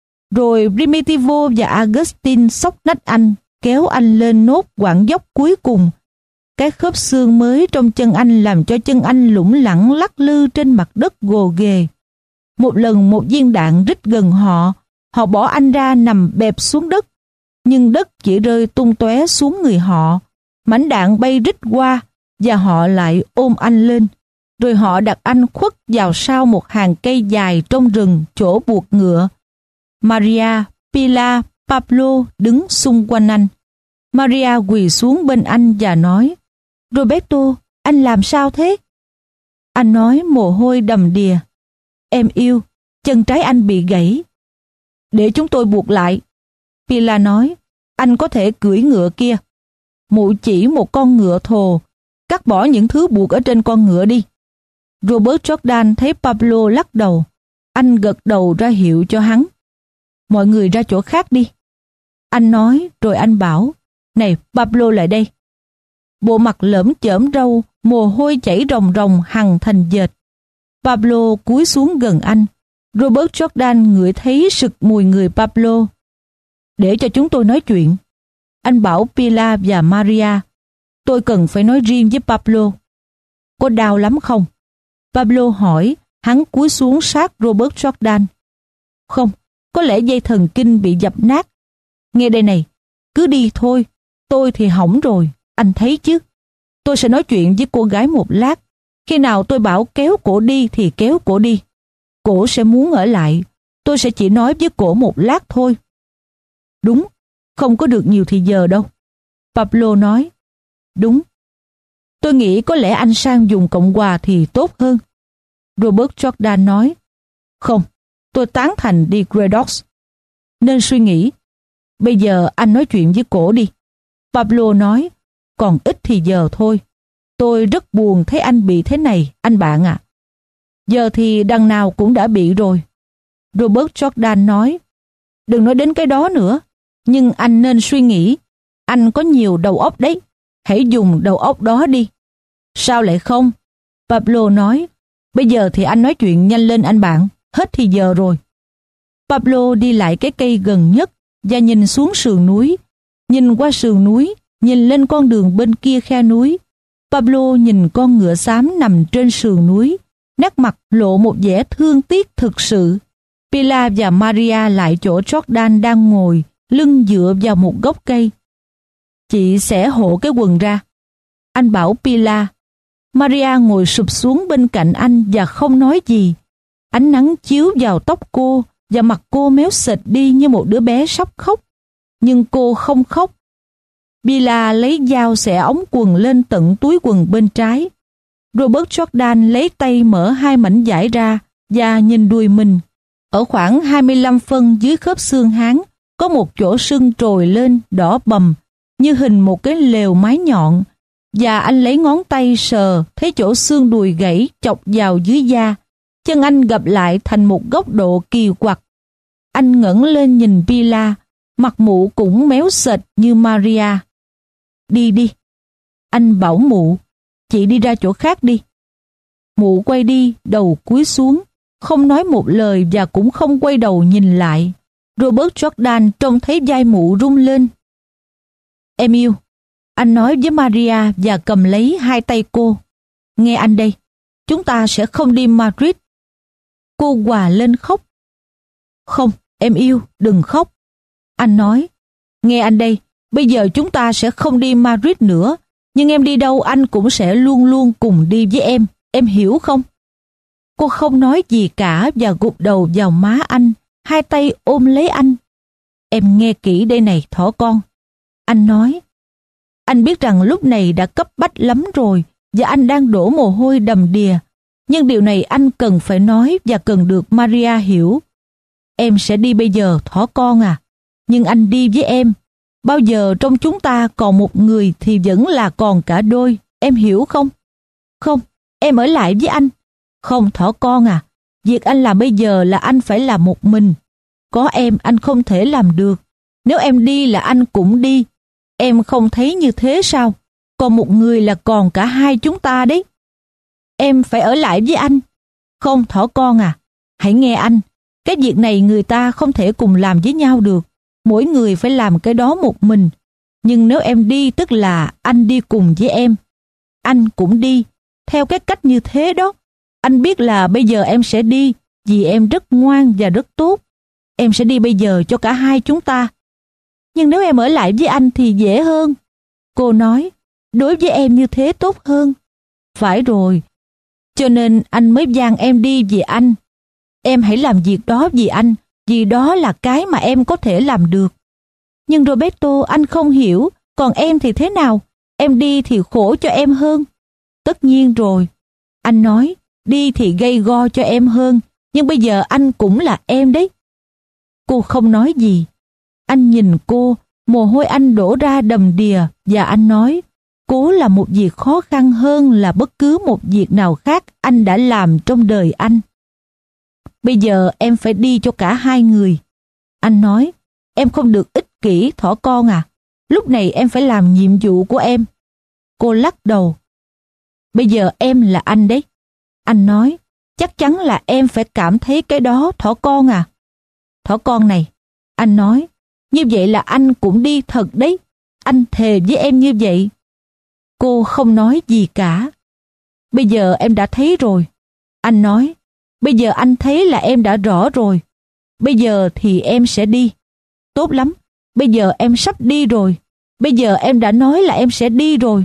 Rồi Primitivo và Augustine xốc nách anh, kéo anh lên nốt quãng dốc cuối cùng. Cái khớp xương mới trong chân anh làm cho chân anh lủng lẳng lắc lư trên mặt đất gồ ghề. Một lần một viên đạn rít gần họ, họ bỏ anh ra nằm bẹp xuống đất. Nhưng đất chỉ rơi tung tóe xuống người họ. Mảnh đạn bay rít qua, và họ lại ôm anh lên. Rồi họ đặt anh khuất vào sau một hàng cây dài trong rừng chỗ buộc ngựa. Maria, Pilar, Pablo đứng xung quanh anh. Maria quỳ xuống bên anh và nói, Roberto, anh làm sao thế? Anh nói mồ hôi đầm đìa. Em yêu, chân trái anh bị gãy. Để chúng tôi buộc lại. Pilar nói, anh có thể cưỡi ngựa kia. Mụ chỉ một con ngựa thồ, cắt bỏ những thứ buộc ở trên con ngựa đi. Robert Jordan thấy Pablo lắc đầu. Anh gật đầu ra hiệu cho hắn. Mọi người ra chỗ khác đi. Anh nói, rồi anh bảo, này Pablo lại đây. Bộ mặt lởm chởm râu, mồ hôi chảy ròng ròng hằn thành dệt. Pablo cúi xuống gần anh. Robert Jordan ngửi thấy sực mùi người Pablo. Để cho chúng tôi nói chuyện. Anh bảo Pilar và Maria, tôi cần phải nói riêng với Pablo. Có đau lắm không? Pablo hỏi, hắn cúi xuống sát Robert Jordan. Không, có lẽ dây thần kinh bị dập nát. Nghe đây này, cứ đi thôi, tôi thì hỏng rồi, anh thấy chứ. Tôi sẽ nói chuyện với cô gái một lát. Khi nào tôi bảo kéo cổ đi thì kéo cổ đi. Cổ sẽ muốn ở lại, tôi sẽ chỉ nói với cổ một lát thôi. Đúng, không có được nhiều thì giờ đâu. Pablo nói. Đúng. Tôi nghĩ có lẽ anh sang dùng Cộng hòa thì tốt hơn. Robert Jordan nói. Không, tôi tán thành đi Gredos. Nên suy nghĩ. Bây giờ anh nói chuyện với cổ đi. Pablo nói. Còn ít thì giờ thôi. Tôi rất buồn thấy anh bị thế này, anh bạn ạ. À. Giờ thì đằng nào cũng đã bị rồi. Robert Jordan nói. Đừng nói đến cái đó nữa. Nhưng anh nên suy nghĩ. Anh có nhiều đầu óc đấy. Hãy dùng đầu óc đó đi. Sao lại không? Pablo nói. Bây giờ thì anh nói chuyện nhanh lên anh bạn. Hết thì giờ rồi. Pablo đi lại cái cây gần nhất và nhìn xuống sườn núi. Nhìn qua sườn núi, nhìn lên con đường bên kia khe núi. Pablo nhìn con ngựa xám nằm trên sườn núi. Nét mặt lộ một vẻ thương tiếc thực sự. Pilar và Maria lại chỗ Jordan đang ngồi, lưng dựa vào một gốc cây. Chị sẽ hộ cái quần ra. Anh bảo Pilar. Maria ngồi sụp xuống bên cạnh anh và không nói gì. Ánh nắng chiếu vào tóc cô và mặt cô méo sệt đi như một đứa bé sắp khóc. Nhưng cô không khóc. Pilar lấy dao xẻ ống quần lên tận túi quần bên trái. Robert Jordan lấy tay mở hai mảnh vải ra và nhìn đùi mình. Ở khoảng hai mươi lăm phân dưới khớp xương háng có một chỗ sưng trồi lên đỏ bầm như hình một cái lều mái nhọn, và anh lấy ngón tay sờ thấy chỗ xương đùi gãy chọc vào dưới da. Chân anh gập lại thành một góc độ kỳ quặc. Anh ngẩng lên nhìn Pilar, mặt mụ cũng méo sệt như Maria. Đi đi. Anh bảo mụ, chị đi ra chỗ khác đi. Mụ quay đi, đầu cúi xuống, không nói một lời và cũng không quay đầu nhìn lại. Robert Jordan trông thấy vai mụ rung lên. Em yêu, anh nói với Maria và cầm lấy hai tay cô. Nghe anh đây, chúng ta sẽ không đi Madrid. Cô hòa lên khóc. Không, em yêu, đừng khóc. Anh nói, nghe anh đây, bây giờ chúng ta sẽ không đi Madrid nữa, nhưng em đi đâu anh cũng sẽ luôn luôn cùng đi với em, em hiểu không? Cô không nói gì cả và gục đầu vào má anh, hai tay ôm lấy anh. Em nghe kỹ đây này thỏ con. Anh nói, anh biết rằng lúc này đã cấp bách lắm rồi và anh đang đổ mồ hôi đầm đìa. Nhưng điều này anh cần phải nói và cần được Maria hiểu. Em sẽ đi bây giờ thỏ con à, nhưng anh đi với em. Bao giờ trong chúng ta còn một người thì vẫn là còn cả đôi, em hiểu không? Không, em ở lại với anh. Không thỏ con à, việc anh làm bây giờ là anh phải làm một mình. Có em anh không thể làm được. Nếu em đi là anh cũng đi. Em không thấy như thế sao? Còn một người là còn cả hai chúng ta đấy. Em phải ở lại với anh. Không thỏ con à, hãy nghe anh. Cái việc này người ta không thể cùng làm với nhau được. Mỗi người phải làm cái đó một mình. Nhưng nếu em đi tức là anh đi cùng với em. Anh cũng đi. Theo cái cách như thế đó. Anh biết là bây giờ em sẽ đi vì em rất ngoan và rất tốt. Em sẽ đi bây giờ cho cả hai chúng ta. Nhưng nếu em ở lại với anh thì dễ hơn. Cô nói, đối với em như thế tốt hơn. Phải rồi. Cho nên anh mới giang em đi vì anh. Em hãy làm việc đó vì anh, vì đó là cái mà em có thể làm được. Nhưng Roberto, anh không hiểu, còn em thì thế nào? Em đi thì khổ cho em hơn. Tất nhiên rồi. Anh nói, đi thì gây go cho em hơn, nhưng bây giờ anh cũng là em đấy. Cô không nói gì. Anh nhìn cô, mồ hôi anh đổ ra đầm đìa và anh nói, cố là một việc khó khăn hơn là bất cứ một việc nào khác anh đã làm trong đời anh. Bây giờ em phải đi cho cả hai người. Anh nói, em không được ích kỷ thỏ con à. Lúc này em phải làm nhiệm vụ của em. Cô lắc đầu. Bây giờ em là anh đấy. Anh nói, chắc chắn là em phải cảm thấy cái đó thỏ con à. Thỏ con này, anh nói, như vậy là anh cũng đi thật đấy. Anh thề với em như vậy. Cô không nói gì cả. Bây giờ em đã thấy rồi. Anh nói, bây giờ anh thấy là em đã rõ rồi. Bây giờ thì em sẽ đi. Tốt lắm, bây giờ em sắp đi rồi. Bây giờ em đã nói là em sẽ đi rồi.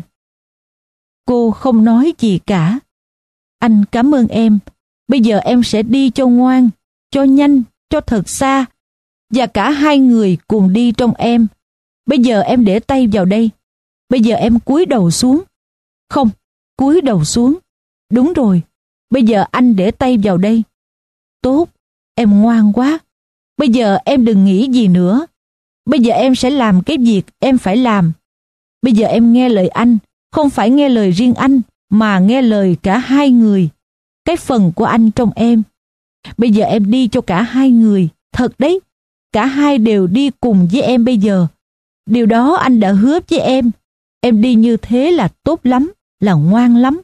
Cô không nói gì cả. Anh cảm ơn em. Bây giờ em sẽ đi cho ngoan, cho nhanh, cho thật xa. Và cả hai người cùng đi trong em. Bây giờ em để tay vào đây. Bây giờ em cúi đầu xuống. Không, cúi đầu xuống. Đúng rồi. Bây giờ anh để tay vào đây. Tốt, em ngoan quá. Bây giờ em đừng nghĩ gì nữa. Bây giờ em sẽ làm cái việc em phải làm. Bây giờ em nghe lời anh, không phải nghe lời riêng anh, mà nghe lời cả hai người. Cái phần của anh trong em. Bây giờ em đi cho cả hai người. Thật đấy, cả hai đều đi cùng với em bây giờ. Điều đó anh đã hứa với em. Em đi như thế là tốt lắm, là ngoan lắm.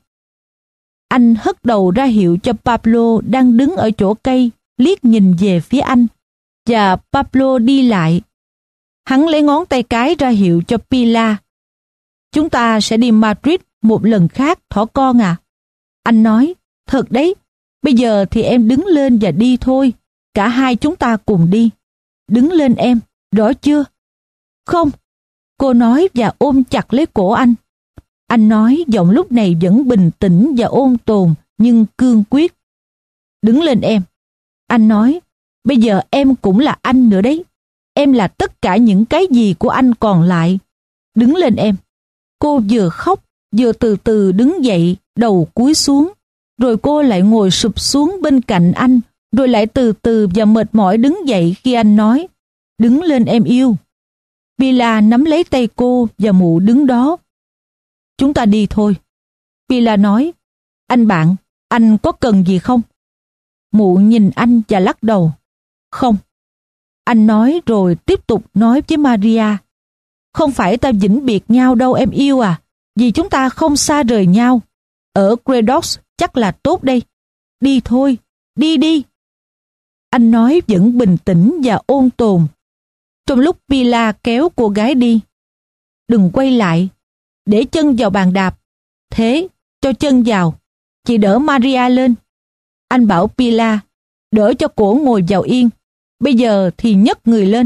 Anh hất đầu ra hiệu cho Pablo đang đứng ở chỗ cây, liếc nhìn về phía anh. Và Pablo đi lại. Hắn lấy ngón tay cái ra hiệu cho Pilar. Chúng ta sẽ đi Madrid một lần khác thỏ con à. Anh nói, thật đấy, bây giờ thì em đứng lên và đi thôi. Cả hai chúng ta cùng đi. Đứng lên em, rõ chưa? Không, cô nói và ôm chặt lấy cổ anh. Anh nói giọng lúc này vẫn bình tĩnh và ôn tồn nhưng cương quyết. Đứng lên em. Anh nói, bây giờ em cũng là anh nữa đấy. Em là tất cả những cái gì của anh còn lại. Đứng lên em. Cô vừa khóc, vừa từ từ đứng dậy, đầu cúi xuống. Rồi cô lại ngồi sụp xuống bên cạnh anh, rồi lại từ từ và mệt mỏi đứng dậy khi anh nói, đứng lên em yêu. Pilar nắm lấy tay cô và mụ đứng đó. Chúng ta đi thôi. Pilar nói, anh bạn, anh có cần gì không? Mụ nhìn anh và lắc đầu. Không. Anh nói rồi tiếp tục nói với Maria. Không phải ta vĩnh biệt nhau đâu em yêu à, vì chúng ta không xa rời nhau. Ở Credos chắc là tốt đây. Đi thôi, đi đi. Anh nói vẫn bình tĩnh và ôn tồn. Trong lúc Pilar kéo cô gái đi. Đừng quay lại, để chân vào bàn đạp. Thế, cho chân vào. Chị đỡ Maria lên. Anh bảo Pilar, đỡ cho cổ ngồi vào yên. Bây giờ thì nhấc người lên.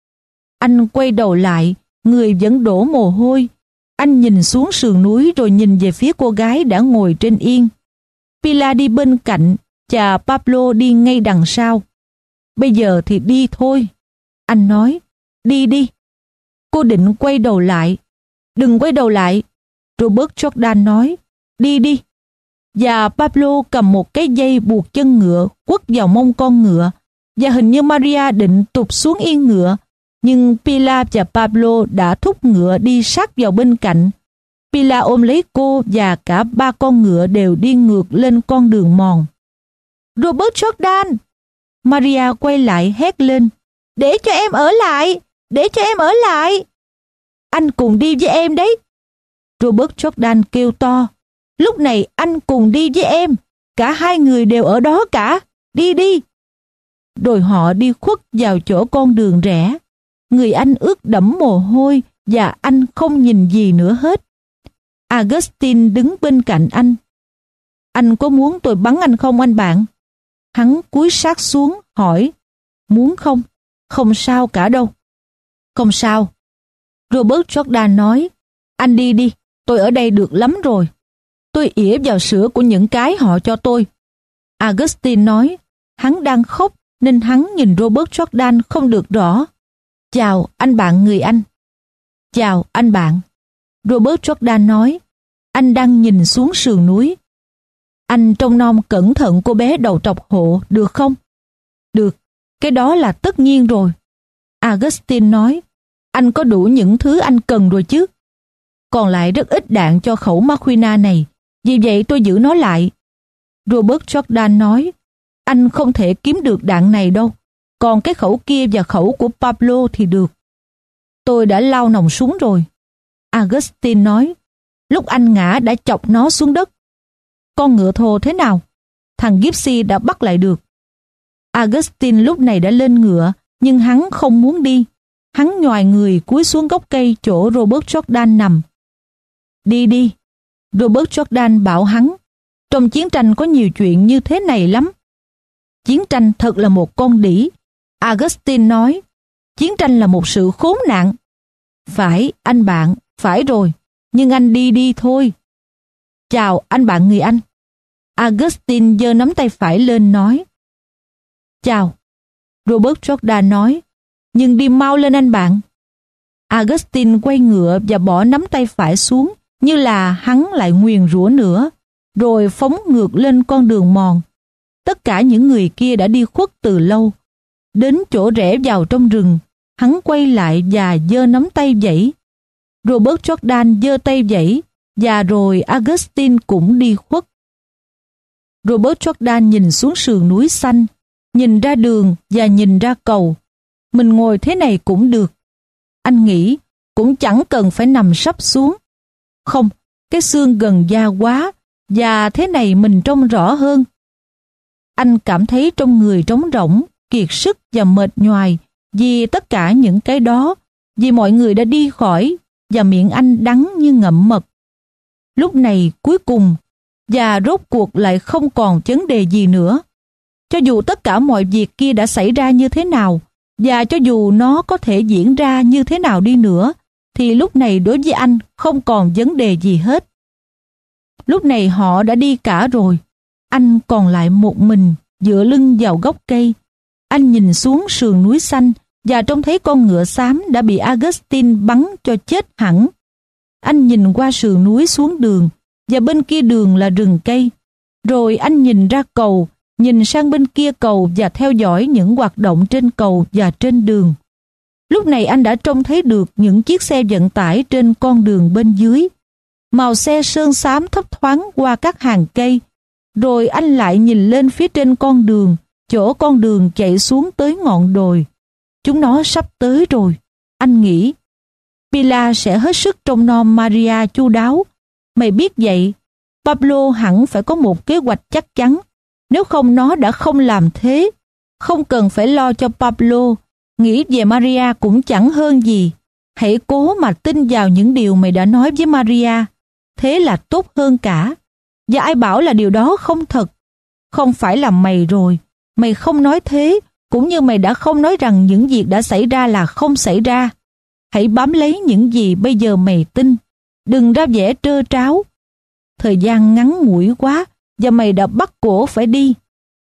Anh quay đầu lại, người vẫn đổ mồ hôi. Anh nhìn xuống sườn núi rồi nhìn về phía cô gái đã ngồi trên yên. Pilar đi bên cạnh, và Pablo đi ngay đằng sau. Bây giờ thì đi thôi. Anh nói, đi đi. Cô định quay đầu lại. Đừng quay đầu lại. Robert Jordan nói, đi đi. Và Pablo cầm một cái dây buộc chân ngựa quất vào mông con ngựa, và hình như Maria định tụt xuống yên ngựa, nhưng Pilar và Pablo đã thúc ngựa đi sát vào bên cạnh. Pilar ôm lấy cô và cả ba con ngựa đều đi ngược lên con đường mòn. Robert Jordan! Maria quay lại hét lên, để cho em ở lại, để cho em ở lại. Anh cùng đi với em đấy. Robert Jordan kêu to, lúc này anh cùng đi với em, cả hai người đều ở đó cả, đi đi. Rồi họ đi khuất vào chỗ con đường rẽ. Người anh ướt đẫm mồ hôi và anh không nhìn gì nữa hết. Augustine đứng bên cạnh anh. Anh có muốn tôi bắn anh không anh bạn? Hắn cúi sát xuống hỏi, muốn không? Không sao cả đâu. Không sao. Robert Jordan nói, anh đi đi, tôi ở đây được lắm rồi. Tôi ỉa vào sữa của những cái họ cho tôi. Augustine nói, hắn đang khóc nên hắn nhìn Robert Jordan không được rõ. Chào anh bạn người Anh. Chào anh bạn. Robert Jordan nói, anh đang nhìn xuống sườn núi. Anh trông nom cẩn thận cô bé đầu trọc hộ, được không? Được, cái đó là tất nhiên rồi. Augustine nói, anh có đủ những thứ anh cần rồi chứ. Còn lại rất ít đạn cho khẩu Macrina này, vì vậy tôi giữ nó lại. Robert Jordan nói, anh không thể kiếm được đạn này đâu, còn cái khẩu kia và khẩu của Pablo thì được. Tôi đã lau nòng súng rồi. Augustine nói, lúc anh ngã đã chọc nó xuống đất. Con ngựa thồ thế nào? Thằng Gypsy đã bắt lại được. Augustine lúc này đã lên ngựa, nhưng hắn không muốn đi. Hắn nhoài người cúi xuống gốc cây chỗ Robert Jordan nằm. Đi đi. Robert Jordan bảo hắn, trong chiến tranh có nhiều chuyện như thế này lắm. Chiến tranh thật là một con đĩ. Augustine nói, chiến tranh là một sự khốn nạn. Phải, anh bạn, phải rồi, nhưng anh đi đi thôi. Chào anh bạn người Anh. Augustine giơ nắm tay phải lên nói. Chào. Robert Jordan nói, nhưng đi mau lên anh bạn. Augustine quay ngựa và bỏ nắm tay phải xuống, như là hắn lại nguyền rủa nữa, rồi phóng ngược lên con đường mòn. Tất cả những người kia đã đi khuất từ lâu. Đến chỗ rẽ vào trong rừng, hắn quay lại và giơ nắm tay vẫy. Robert Jordan giơ tay vẫy, và rồi Augustine cũng đi khuất. Robert Jordan nhìn xuống sườn núi xanh, nhìn ra đường và nhìn ra cầu. Mình ngồi thế này cũng được. Anh nghĩ cũng chẳng cần phải nằm sấp xuống. Không, cái xương gần da quá, và thế này mình trông rõ hơn. Anh cảm thấy trong người trống rỗng, kiệt sức và mệt nhoài vì tất cả những cái đó, vì mọi người đã đi khỏi và miệng anh đắng như ngậm mật. Lúc này cuối cùng, và rốt cuộc lại không còn vấn đề gì nữa. Cho dù tất cả mọi việc kia đã xảy ra như thế nào, và cho dù nó có thể diễn ra như thế nào đi nữa, thì lúc này đối với anh không còn vấn đề gì hết. Lúc này họ đã đi cả rồi. Anh còn lại một mình, dựa lưng vào gốc cây. Anh nhìn xuống sườn núi xanh và trông thấy con ngựa xám đã bị Augustine bắn cho chết hẳn. Anh nhìn qua sườn núi xuống đường, và bên kia đường là rừng cây. Rồi anh nhìn ra cầu, nhìn sang bên kia cầu và theo dõi những hoạt động trên cầu và trên đường. Lúc này anh đã trông thấy được những chiếc xe vận tải trên con đường bên dưới. Màu xe sơn xám thấp thoáng qua các hàng cây. Rồi anh lại nhìn lên phía trên con đường, chỗ con đường chạy xuống tới ngọn đồi. Chúng nó sắp tới rồi. Anh nghĩ, Pilar sẽ hết sức trông nom Maria chu đáo. Mày biết vậy, Pablo hẳn phải có một kế hoạch chắc chắn. Nếu không nó đã không làm thế. Không cần phải lo cho Pablo. Nghĩ về Maria cũng chẳng hơn gì. Hãy cố mà tin vào những điều mày đã nói với Maria. Thế là tốt hơn cả. Và ai bảo là điều đó không thật? Không phải là mày rồi. Mày không nói thế, cũng như mày đã không nói rằng những việc đã xảy ra là không xảy ra. Hãy bám lấy những gì bây giờ mày tin. Đừng ra vẻ trơ tráo. Thời gian ngắn ngủi quá, và mày đã bắt cổ phải đi.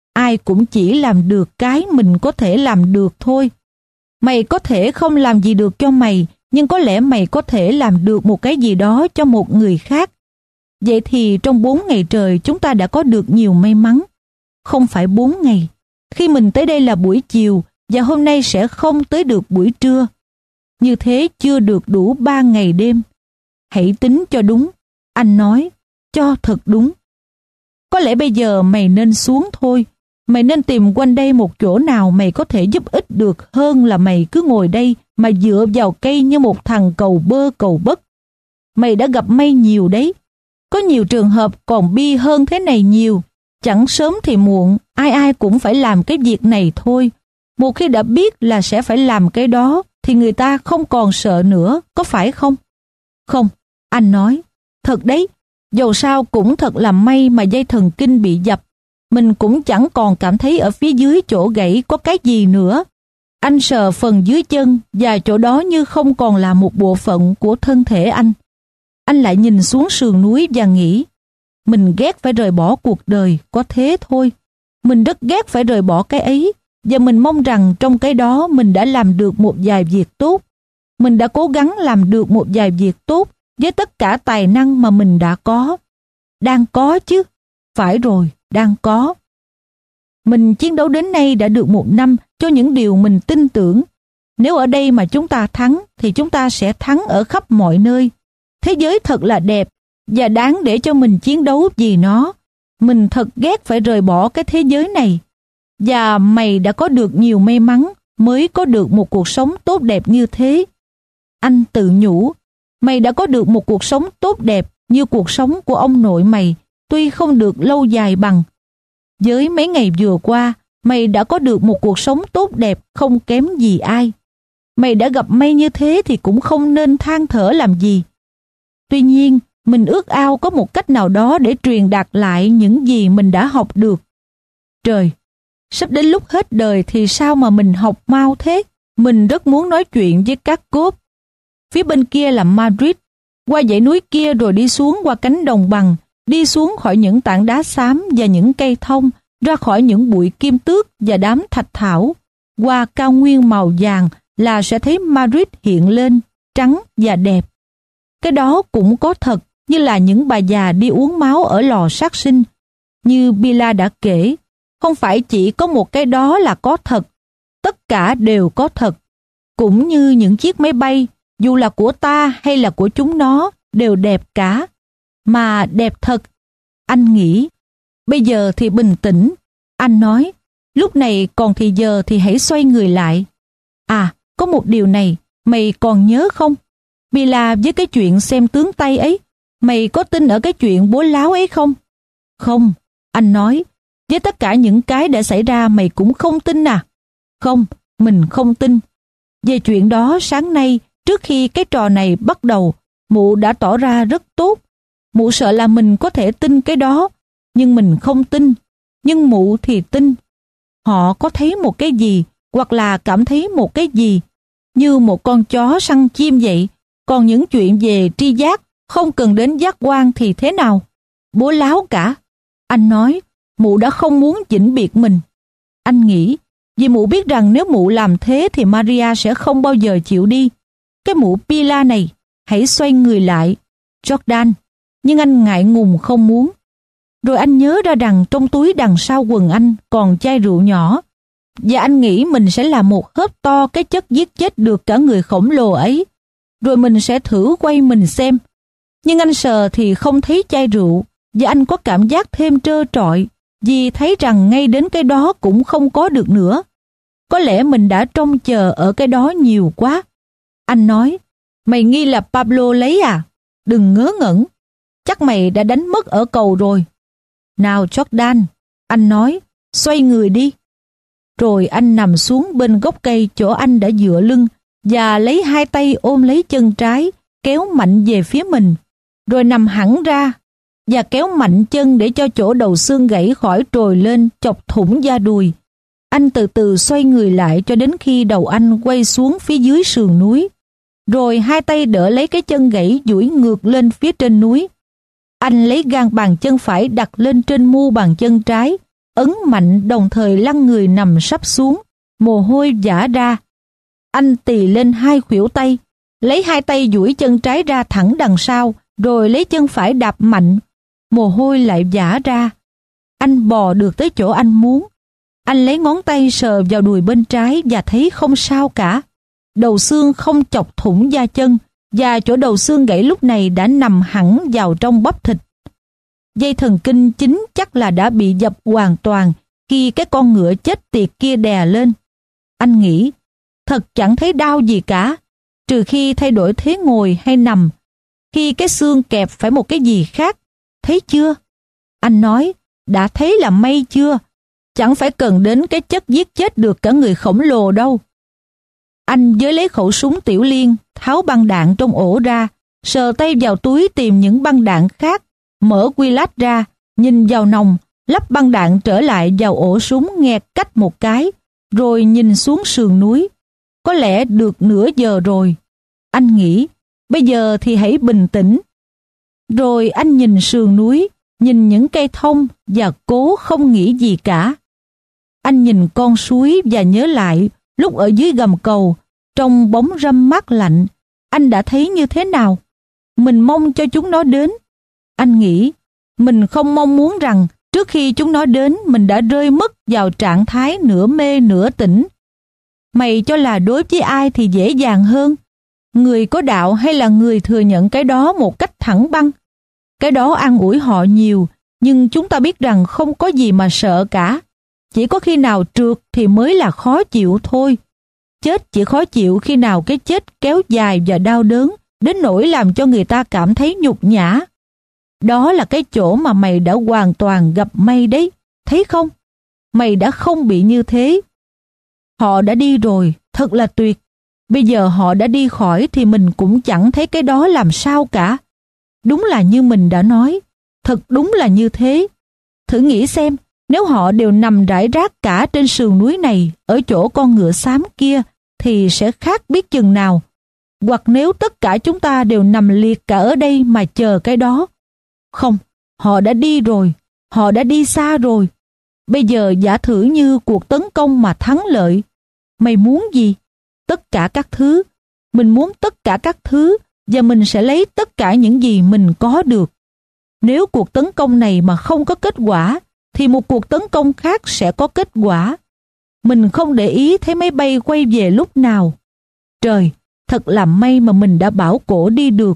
ai cũng chỉ làm được cái mình có thể làm được thôi. Mày có thể không làm gì được cho mày, nhưng có lẽ mày có thể làm được một cái gì đó cho một người khác. Vậy thì trong bốn ngày trời chúng ta đã có được nhiều may mắn. Không phải bốn ngày. Khi mình tới đây là buổi chiều, và hôm nay sẽ không tới được buổi trưa. Như thế chưa được đủ ba ngày đêm. Hãy tính cho đúng. Anh nói, cho thật đúng. Có lẽ bây giờ mày nên xuống thôi. Mày nên tìm quanh đây một chỗ nào mày có thể giúp ích được hơn là mày cứ ngồi đây mà dựa vào cây như một thằng cầu bơ cầu bất. Mày đã gặp may nhiều đấy. Có nhiều trường hợp còn bi hơn thế này nhiều. Chẳng sớm thì muộn, ai ai cũng phải làm cái việc này thôi. Một khi đã biết là sẽ phải làm cái đó, thì người ta không còn sợ nữa, có phải không? Không, anh nói, thật đấy, dầu sao cũng thật là may mà dây thần kinh bị dập. Mình cũng chẳng còn cảm thấy ở phía dưới chỗ gãy có cái gì nữa. Anh sờ phần dưới chân và chỗ đó như không còn là một bộ phận của thân thể anh. Anh lại nhìn xuống sườn núi và nghĩ, mình ghét phải rời bỏ cuộc đời, có thế thôi. Mình rất ghét phải rời bỏ cái ấy, và mình mong rằng trong cái đó mình đã làm được một vài việc tốt. Mình đã cố gắng làm được một vài việc tốt với tất cả tài năng mà mình đã có. Đang có chứ, phải rồi, đang có. Mình chiến đấu đến nay đã được một năm cho những điều mình tin tưởng. Nếu ở đây mà chúng ta thắng, thì chúng ta sẽ thắng ở khắp mọi nơi. Thế giới thật là đẹp, và đáng để cho mình chiến đấu vì nó. Mình thật ghét phải rời bỏ cái thế giới này. Và mày đã có được nhiều may mắn mới có được một cuộc sống tốt đẹp như thế. Anh tự nhủ, mày đã có được một cuộc sống tốt đẹp như cuộc sống của ông nội mày, tuy không được lâu dài bằng. Với mấy ngày vừa qua, mày đã có được một cuộc sống tốt đẹp không kém gì ai. Mày đã gặp may như thế thì cũng không nên than thở làm gì. Tuy nhiên, mình ước ao có một cách nào đó để truyền đạt lại những gì mình đã học được. Trời, sắp đến lúc hết đời thì sao mà mình học mau thế? Mình rất muốn nói chuyện với các cốp. Phía bên kia là Madrid, qua dãy núi kia rồi đi xuống qua cánh đồng bằng, đi xuống khỏi những tảng đá xám và những cây thông, ra khỏi những bụi kim tước và đám thạch thảo, qua cao nguyên màu vàng là sẽ thấy Madrid hiện lên, trắng và đẹp. Cái đó cũng có thật, như là những bà già đi uống máu ở lò sát sinh. Như Bila đã kể, không phải chỉ có một cái đó là có thật, tất cả đều có thật. Cũng như những chiếc máy bay, dù là của ta hay là của chúng nó, đều đẹp cả. Mà đẹp thật. Anh nghĩ, bây giờ thì bình tĩnh. Anh nói, lúc này còn thì giờ thì hãy xoay người lại. À, có một điều này, mày còn nhớ không? Bila với cái chuyện xem tướng Tây ấy, mày có tin ở cái chuyện bố láo ấy không? Không, anh nói, với tất cả những cái đã xảy ra mày cũng không tin à? Không, mình không tin. Về chuyện đó sáng nay, trước khi cái trò này bắt đầu, mụ đã tỏ ra rất tốt. Mụ sợ là mình có thể tin cái đó, nhưng mình không tin. Nhưng mụ thì tin. Họ có thấy một cái gì, hoặc là cảm thấy một cái gì, như một con chó săn chim vậy. Còn những chuyện về tri giác, không cần đến giác quan thì thế nào? Bố láo cả. Anh nói, mụ đã không muốn vĩnh biệt mình. Anh nghĩ, vì mụ biết rằng nếu mụ làm thế thì Maria sẽ không bao giờ chịu đi. Cái mụ Pila này, hãy xoay người lại. Jordan, nhưng anh ngại ngùng không muốn. Rồi anh nhớ ra rằng trong túi đằng sau quần anh còn chai rượu nhỏ. Và anh nghĩ mình sẽ làm một hớp to cái chất giết chết được cả người khổng lồ ấy. Rồi mình sẽ thử quay mình xem. Nhưng anh sờ thì không thấy chai rượu, và anh có cảm giác thêm trơ trọi, vì thấy rằng ngay đến cái đó cũng không có được nữa. Có lẽ mình đã trông chờ ở cái đó nhiều quá. Anh nói, mày nghi là Pablo lấy à? Đừng ngớ ngẩn. Chắc mày đã đánh mất ở cầu rồi. Nào Jordan, anh nói, xoay người đi. Rồi anh nằm xuống bên gốc cây chỗ anh đã dựa lưng, và lấy hai tay ôm lấy chân trái, kéo mạnh về phía mình, rồi nằm hẳn ra, và kéo mạnh chân để cho chỗ đầu xương gãy khỏi trồi lên chọc thủng da đùi. Anh từ từ xoay người lại cho đến khi đầu anh quay xuống phía dưới sườn núi, rồi hai tay đỡ lấy cái chân gãy duỗi ngược lên phía trên núi. Anh lấy gang bàn chân phải đặt lên trên mu bàn chân trái, ấn mạnh đồng thời lăn người nằm sắp xuống, mồ hôi vã ra. Anh tì lên hai khuỷu tay, lấy hai tay duỗi chân trái ra thẳng đằng sau, rồi lấy chân phải đạp mạnh, mồ hôi lại vã ra. Anh bò được tới chỗ anh muốn. Anh lấy ngón tay sờ vào đùi bên trái và thấy không sao cả. Đầu xương không chọc thủng da chân, và chỗ đầu xương gãy lúc này đã nằm hẳn vào trong bắp thịt. Dây thần kinh chính chắc là đã bị dập hoàn toàn khi cái con ngựa chết tiệt kia đè lên. Anh nghĩ, thật chẳng thấy đau gì cả, trừ khi thay đổi thế ngồi hay nằm, khi cái xương kẹp phải một cái gì khác. Thấy chưa? Anh nói, đã thấy là may chưa? Chẳng phải cần đến cái chất giết chết được cả người khổng lồ đâu. Anh với lấy khẩu súng tiểu liên, tháo băng đạn trong ổ ra, sờ tay vào túi tìm những băng đạn khác, mở quy lát ra, nhìn vào nòng, lắp băng đạn trở lại vào ổ súng nghe cách một cái, rồi nhìn xuống sườn núi. Có lẽ được nửa giờ rồi. Anh nghĩ, bây giờ thì hãy bình tĩnh. Rồi anh nhìn sườn núi, nhìn những cây thông và cố không nghĩ gì cả. Anh nhìn con suối và nhớ lại lúc ở dưới gầm cầu, trong bóng râm mát lạnh, anh đã thấy như thế nào. Mình mong cho chúng nó đến. Anh nghĩ, mình không mong muốn rằng trước khi chúng nó đến mình đã rơi mất vào trạng thái nửa mê nửa tỉnh. Mày cho là đối với ai thì dễ dàng hơn, người có đạo hay là người thừa nhận cái đó một cách thẳng băng? Cái đó an ủi họ nhiều, nhưng chúng ta biết rằng không có gì mà sợ cả. Chỉ có khi nào trượt thì mới là khó chịu thôi. Chết chỉ khó chịu khi nào cái chết kéo dài và đau đớn, đến nỗi làm cho người ta cảm thấy nhục nhã. Đó là cái chỗ mà mày đã hoàn toàn gặp may đấy, thấy không? Mày đã không bị như thế. Họ đã đi rồi, thật là tuyệt. Bây giờ họ đã đi khỏi thì mình cũng chẳng thấy cái đó làm sao cả. Đúng là như mình đã nói, thật đúng là như thế. Thử nghĩ xem, nếu họ đều nằm rải rác cả trên sườn núi này, ở chỗ con ngựa xám kia, thì sẽ khác biết chừng nào. Hoặc nếu tất cả chúng ta đều nằm liệt cả ở đây mà chờ cái đó. Không, họ đã đi rồi, họ đã đi xa rồi. Bây giờ giả thử như cuộc tấn công mà thắng lợi. Mày muốn gì? Tất cả các thứ. Mình muốn tất cả các thứ, và mình sẽ lấy tất cả những gì mình có được. Nếu cuộc tấn công này mà không có kết quả, thì một cuộc tấn công khác sẽ có kết quả. Mình không để ý thấy máy bay quay về lúc nào. Trời, thật là may mà mình đã bảo cổ đi được.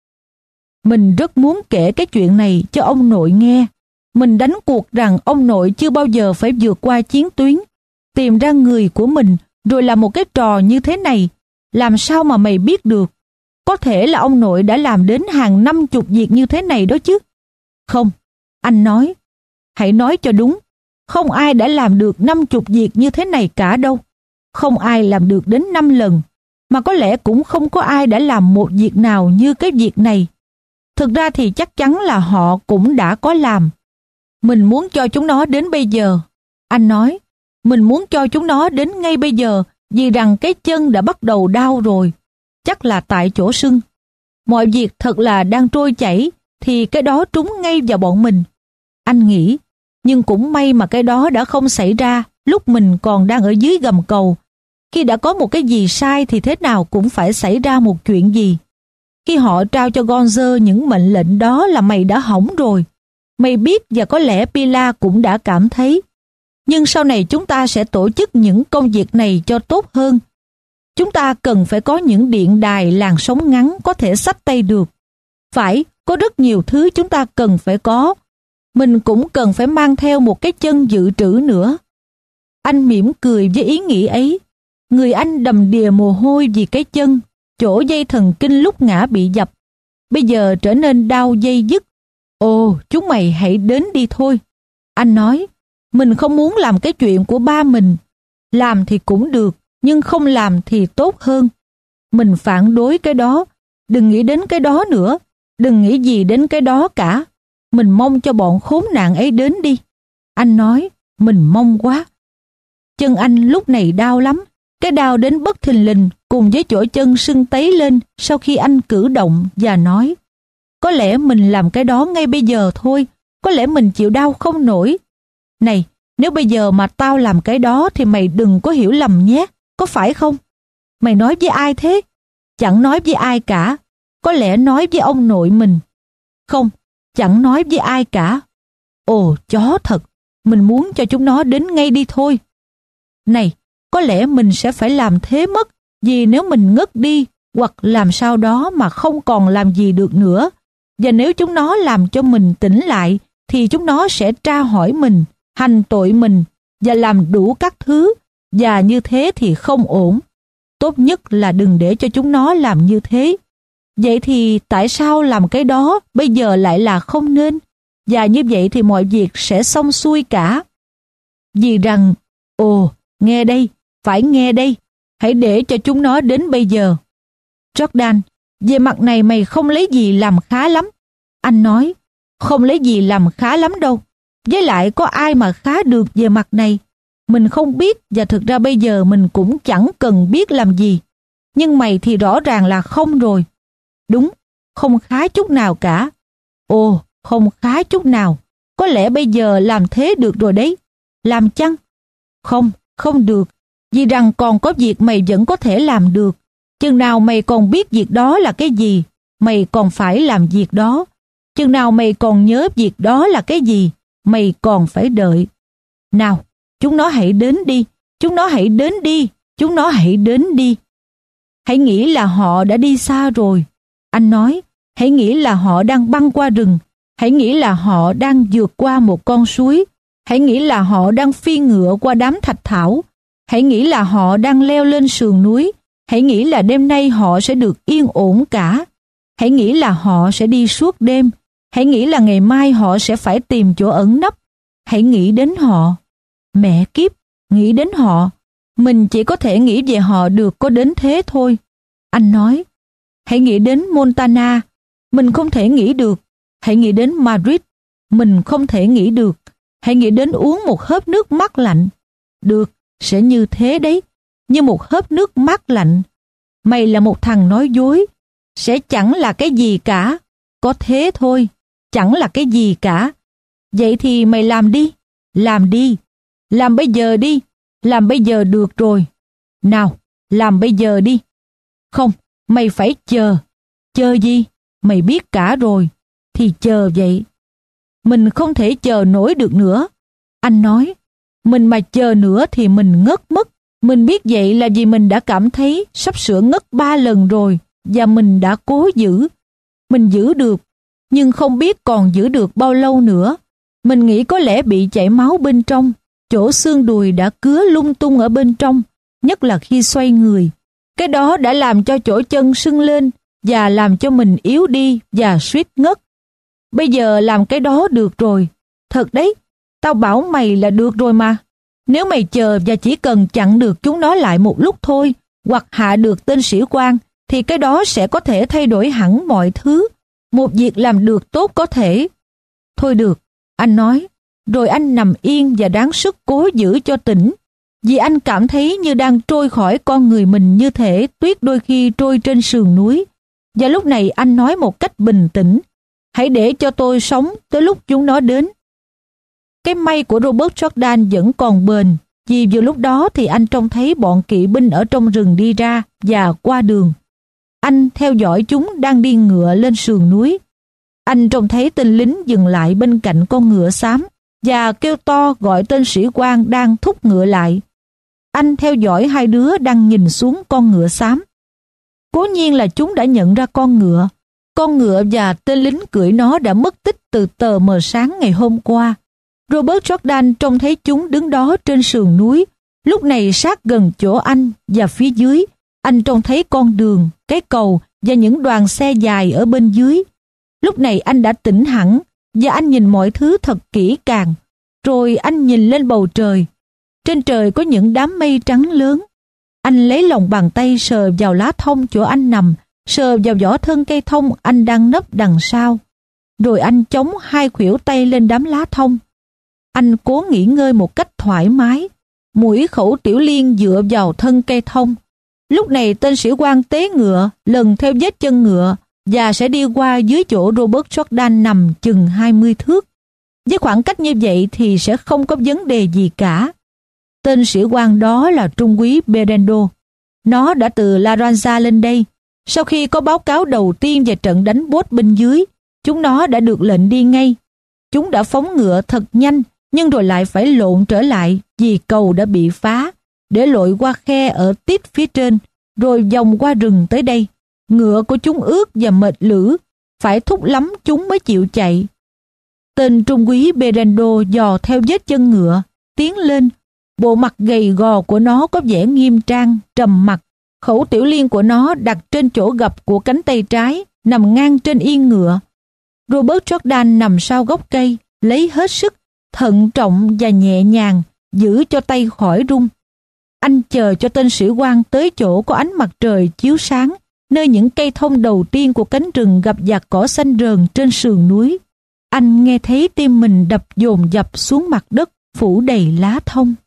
Mình rất muốn kể cái chuyện này cho ông nội nghe. Mình đánh cuộc rằng ông nội chưa bao giờ phải vượt qua chiến tuyến, tìm ra người của mình, rồi làm một cái trò như thế này. Làm sao mà mày biết được? Có thể là ông nội đã làm đến hàng năm chục việc như thế này đó chứ. Không, anh nói. Hãy nói cho đúng. Không ai đã làm được năm chục việc như thế này cả đâu. Không ai làm được đến năm lần. Mà có lẽ cũng không có ai đã làm một việc nào như cái việc này. Thực ra thì chắc chắn là họ cũng đã có làm. Mình muốn cho chúng nó đến bây giờ. Anh nói, mình muốn cho chúng nó đến ngay bây giờ, vì rằng cái chân đã bắt đầu đau rồi. Chắc là tại chỗ sưng. Mọi việc thật là đang trôi chảy, thì cái đó trúng ngay vào bọn mình. Anh nghĩ, nhưng cũng may mà cái đó đã không xảy ra lúc mình còn đang ở dưới gầm cầu. Khi đã có một cái gì sai thì thế nào cũng phải xảy ra một chuyện gì. Khi họ trao cho Gonzer những mệnh lệnh đó là mày đã hỏng rồi. Mày biết và có lẽ Pila cũng đã cảm thấy. Nhưng sau này chúng ta sẽ tổ chức những công việc này cho tốt hơn. Chúng ta cần phải có những điện đài làn sóng ngắn có thể xách tay được. Phải, có rất nhiều thứ chúng ta cần phải có. Mình cũng cần phải mang theo một cái chân dự trữ nữa. Anh mỉm cười với ý nghĩ ấy. Người anh đầm đìa mồ hôi vì cái chân, chỗ dây thần kinh lúc ngã bị dập. Bây giờ trở nên đau dây dứt. Ồ, chúng mày hãy đến đi thôi. Anh nói, mình không muốn làm cái chuyện của ba mình. Làm thì cũng được, nhưng không làm thì tốt hơn. Mình phản đối cái đó. Đừng nghĩ đến cái đó nữa. Đừng nghĩ gì đến cái đó cả. Mình mong cho bọn khốn nạn ấy đến đi. Anh nói, mình mong quá. Chân anh lúc này đau lắm. Cái đau đến bất thình lình cùng với chỗ chân sưng tấy lên sau khi anh cử động và nói, có lẽ mình làm cái đó ngay bây giờ thôi. Có lẽ mình chịu đau không nổi. Này, Nếu bây giờ mà tao làm cái đó thì mày đừng có hiểu lầm nhé, có phải không? Mày nói với ai thế? Chẳng nói với ai cả. Có lẽ nói với ông nội mình. Không, chẳng nói với ai cả. Ồ, chó thật, mình muốn cho chúng nó đến ngay đi thôi. Này, có lẽ mình sẽ phải làm thế mất, vì nếu mình ngất đi hoặc làm sao đó mà không còn làm gì được nữa, và nếu chúng nó làm cho mình tỉnh lại, thì chúng nó sẽ tra hỏi mình, hành tội mình và làm đủ các thứ, và như thế thì không ổn. Tốt nhất là đừng để cho chúng nó làm như thế. Vậy thì tại sao làm cái đó bây giờ lại là không nên? Và như vậy thì mọi việc sẽ xong xuôi cả. Vì rằng, ồ, nghe đây, phải nghe đây, hãy để cho chúng nó đến bây giờ. Jordan, về mặt này mày không lấy gì làm khá lắm. Anh nói, không lấy gì làm khá lắm đâu. Với lại có ai mà khá được về mặt này? Mình không biết, và thực ra bây giờ mình cũng chẳng cần biết làm gì. Nhưng mày thì rõ ràng là không rồi. Đúng, không khá chút nào cả. Ồ, không khá chút nào. Có lẽ bây giờ làm thế được rồi đấy. Làm chăng? Không, không được. Vì rằng còn có việc mày vẫn có thể làm được. Chừng nào mày còn biết việc đó là cái gì, mày còn phải làm việc đó. Chừng nào mày còn nhớ việc đó là cái gì, mày còn phải đợi. Nào, chúng nó hãy đến đi, chúng nó hãy đến đi, chúng nó hãy đến đi. Hãy nghĩ là họ đã đi xa rồi. Anh nói, hãy nghĩ là họ đang băng qua rừng. Hãy nghĩ là họ đang vượt qua một con suối. Hãy nghĩ là họ đang phi ngựa qua đám thạch thảo. Hãy nghĩ là họ đang leo lên sườn núi. Hãy nghĩ là đêm nay họ sẽ được yên ổn cả. Hãy nghĩ là họ sẽ đi suốt đêm. Hãy nghĩ là ngày mai họ sẽ phải tìm chỗ ẩn nấp. Hãy nghĩ đến họ. Mẹ kiếp, nghĩ đến họ. Mình chỉ có thể nghĩ về họ được có đến thế thôi. Anh nói, hãy nghĩ đến Montana. Mình không thể nghĩ được. Hãy nghĩ đến Madrid. Mình không thể nghĩ được. Hãy nghĩ đến uống một hớp nước mát lạnh. Được, sẽ như thế đấy. Như một hớp nước mát lạnh. Mày là một thằng nói dối. Sẽ chẳng là cái gì cả. Có thế thôi. Chẳng là cái gì cả. Vậy thì mày làm đi. Làm đi. Làm bây giờ đi. Làm bây giờ được rồi. Nào, làm bây giờ đi. Không, mày phải chờ. Chờ gì? Mày biết cả rồi. Thì chờ vậy. Mình không thể chờ nổi được nữa. Anh nói, mình mà chờ nữa thì mình ngất mất. Mình biết vậy là vì mình đã cảm thấy sắp sửa ngất ba lần rồi, và mình đã cố giữ. Mình giữ được, nhưng không biết còn giữ được bao lâu nữa. Mình nghĩ có lẽ bị chảy máu bên trong, chỗ xương đùi đã cứa lung tung ở bên trong, nhất là khi xoay người. Cái đó đã làm cho chỗ chân sưng lên và làm cho mình yếu đi và suýt ngất. Bây giờ làm cái đó được rồi. Thật đấy, tao bảo mày là được rồi mà. Nếu mày chờ và chỉ cần chặn được chúng nó lại một lúc thôi, hoặc hạ được tên sĩ quan, thì cái đó sẽ có thể thay đổi hẳn mọi thứ. Một việc làm được tốt có thể. Thôi được, anh nói. Rồi anh nằm yên và ráng sức cố giữ cho tỉnh. Vì anh cảm thấy như đang trôi khỏi con người mình như thể tuyết đôi khi trôi trên sườn núi. Và lúc này anh nói một cách bình tĩnh. Hãy để cho tôi sống tới lúc chúng nó đến. Cái may của Robert Jordan vẫn còn bền, vì vừa lúc đó thì anh trông thấy bọn kỵ binh ở trong rừng đi ra và qua đường. Anh theo dõi chúng đang đi ngựa lên sườn núi. Anh trông thấy tên lính dừng lại bên cạnh con ngựa xám và kêu to gọi tên sĩ quan đang thúc ngựa lại. Anh theo dõi hai đứa đang nhìn xuống con ngựa xám. Cố nhiên là chúng đã nhận ra con ngựa. Con ngựa và tên lính cưỡi nó đã mất tích từ tờ mờ sáng ngày hôm qua. Robert Jordan trông thấy chúng đứng đó trên sườn núi, lúc này sát gần chỗ anh, và phía dưới, anh trông thấy con đường, cái cầu và những đoàn xe dài ở bên dưới. Lúc này anh đã tỉnh hẳn, và anh nhìn mọi thứ thật kỹ càng. Rồi anh nhìn lên bầu trời. Trên trời có những đám mây trắng lớn. Anh lấy lòng bàn tay sờ vào lá thông chỗ anh nằm, sờ vào vỏ thân cây thông anh đang nấp đằng sau. Rồi anh chống hai khuỷu tay lên đám lá thông. Anh cố nghỉ ngơi một cách thoải mái, mũi khẩu tiểu liên dựa vào thân cây thông. Lúc này tên sĩ quan tế ngựa lần theo vết chân ngựa và sẽ đi qua dưới chỗ Robert Jordan nằm chừng hai mươi thước. Với khoảng cách như vậy thì sẽ không có vấn đề gì cả. Tên sĩ quan đó là trung úy Berendo. Nó đã từ Laranja lên đây. Sau khi có báo cáo đầu tiên về trận đánh bốt bên dưới, chúng nó đã được lệnh đi ngay. Chúng đã phóng ngựa thật nhanh, nhưng rồi lại phải lộn trở lại vì cầu đã bị phá, để lội qua khe ở tít phía trên, rồi vòng qua rừng tới đây. Ngựa của chúng ướt và mệt lử, phải thúc lắm chúng mới chịu chạy. Tên trung úy Berendo dò theo vết chân ngựa, tiến lên. Bộ mặt gầy gò của nó có vẻ nghiêm trang, trầm mặc. Khẩu tiểu liên của nó đặt trên chỗ gập của cánh tay trái, nằm ngang trên yên ngựa. Robert Jordan nằm sau gốc cây, lấy hết sức, thận trọng và nhẹ nhàng, giữ cho tay khỏi rung. Anh chờ cho tên sĩ quan tới chỗ có ánh mặt trời chiếu sáng, nơi những cây thông đầu tiên của cánh rừng gặp vạt cỏ xanh rờn trên sườn núi. Anh nghe thấy tim mình đập dồn dập xuống mặt đất phủ đầy lá thông.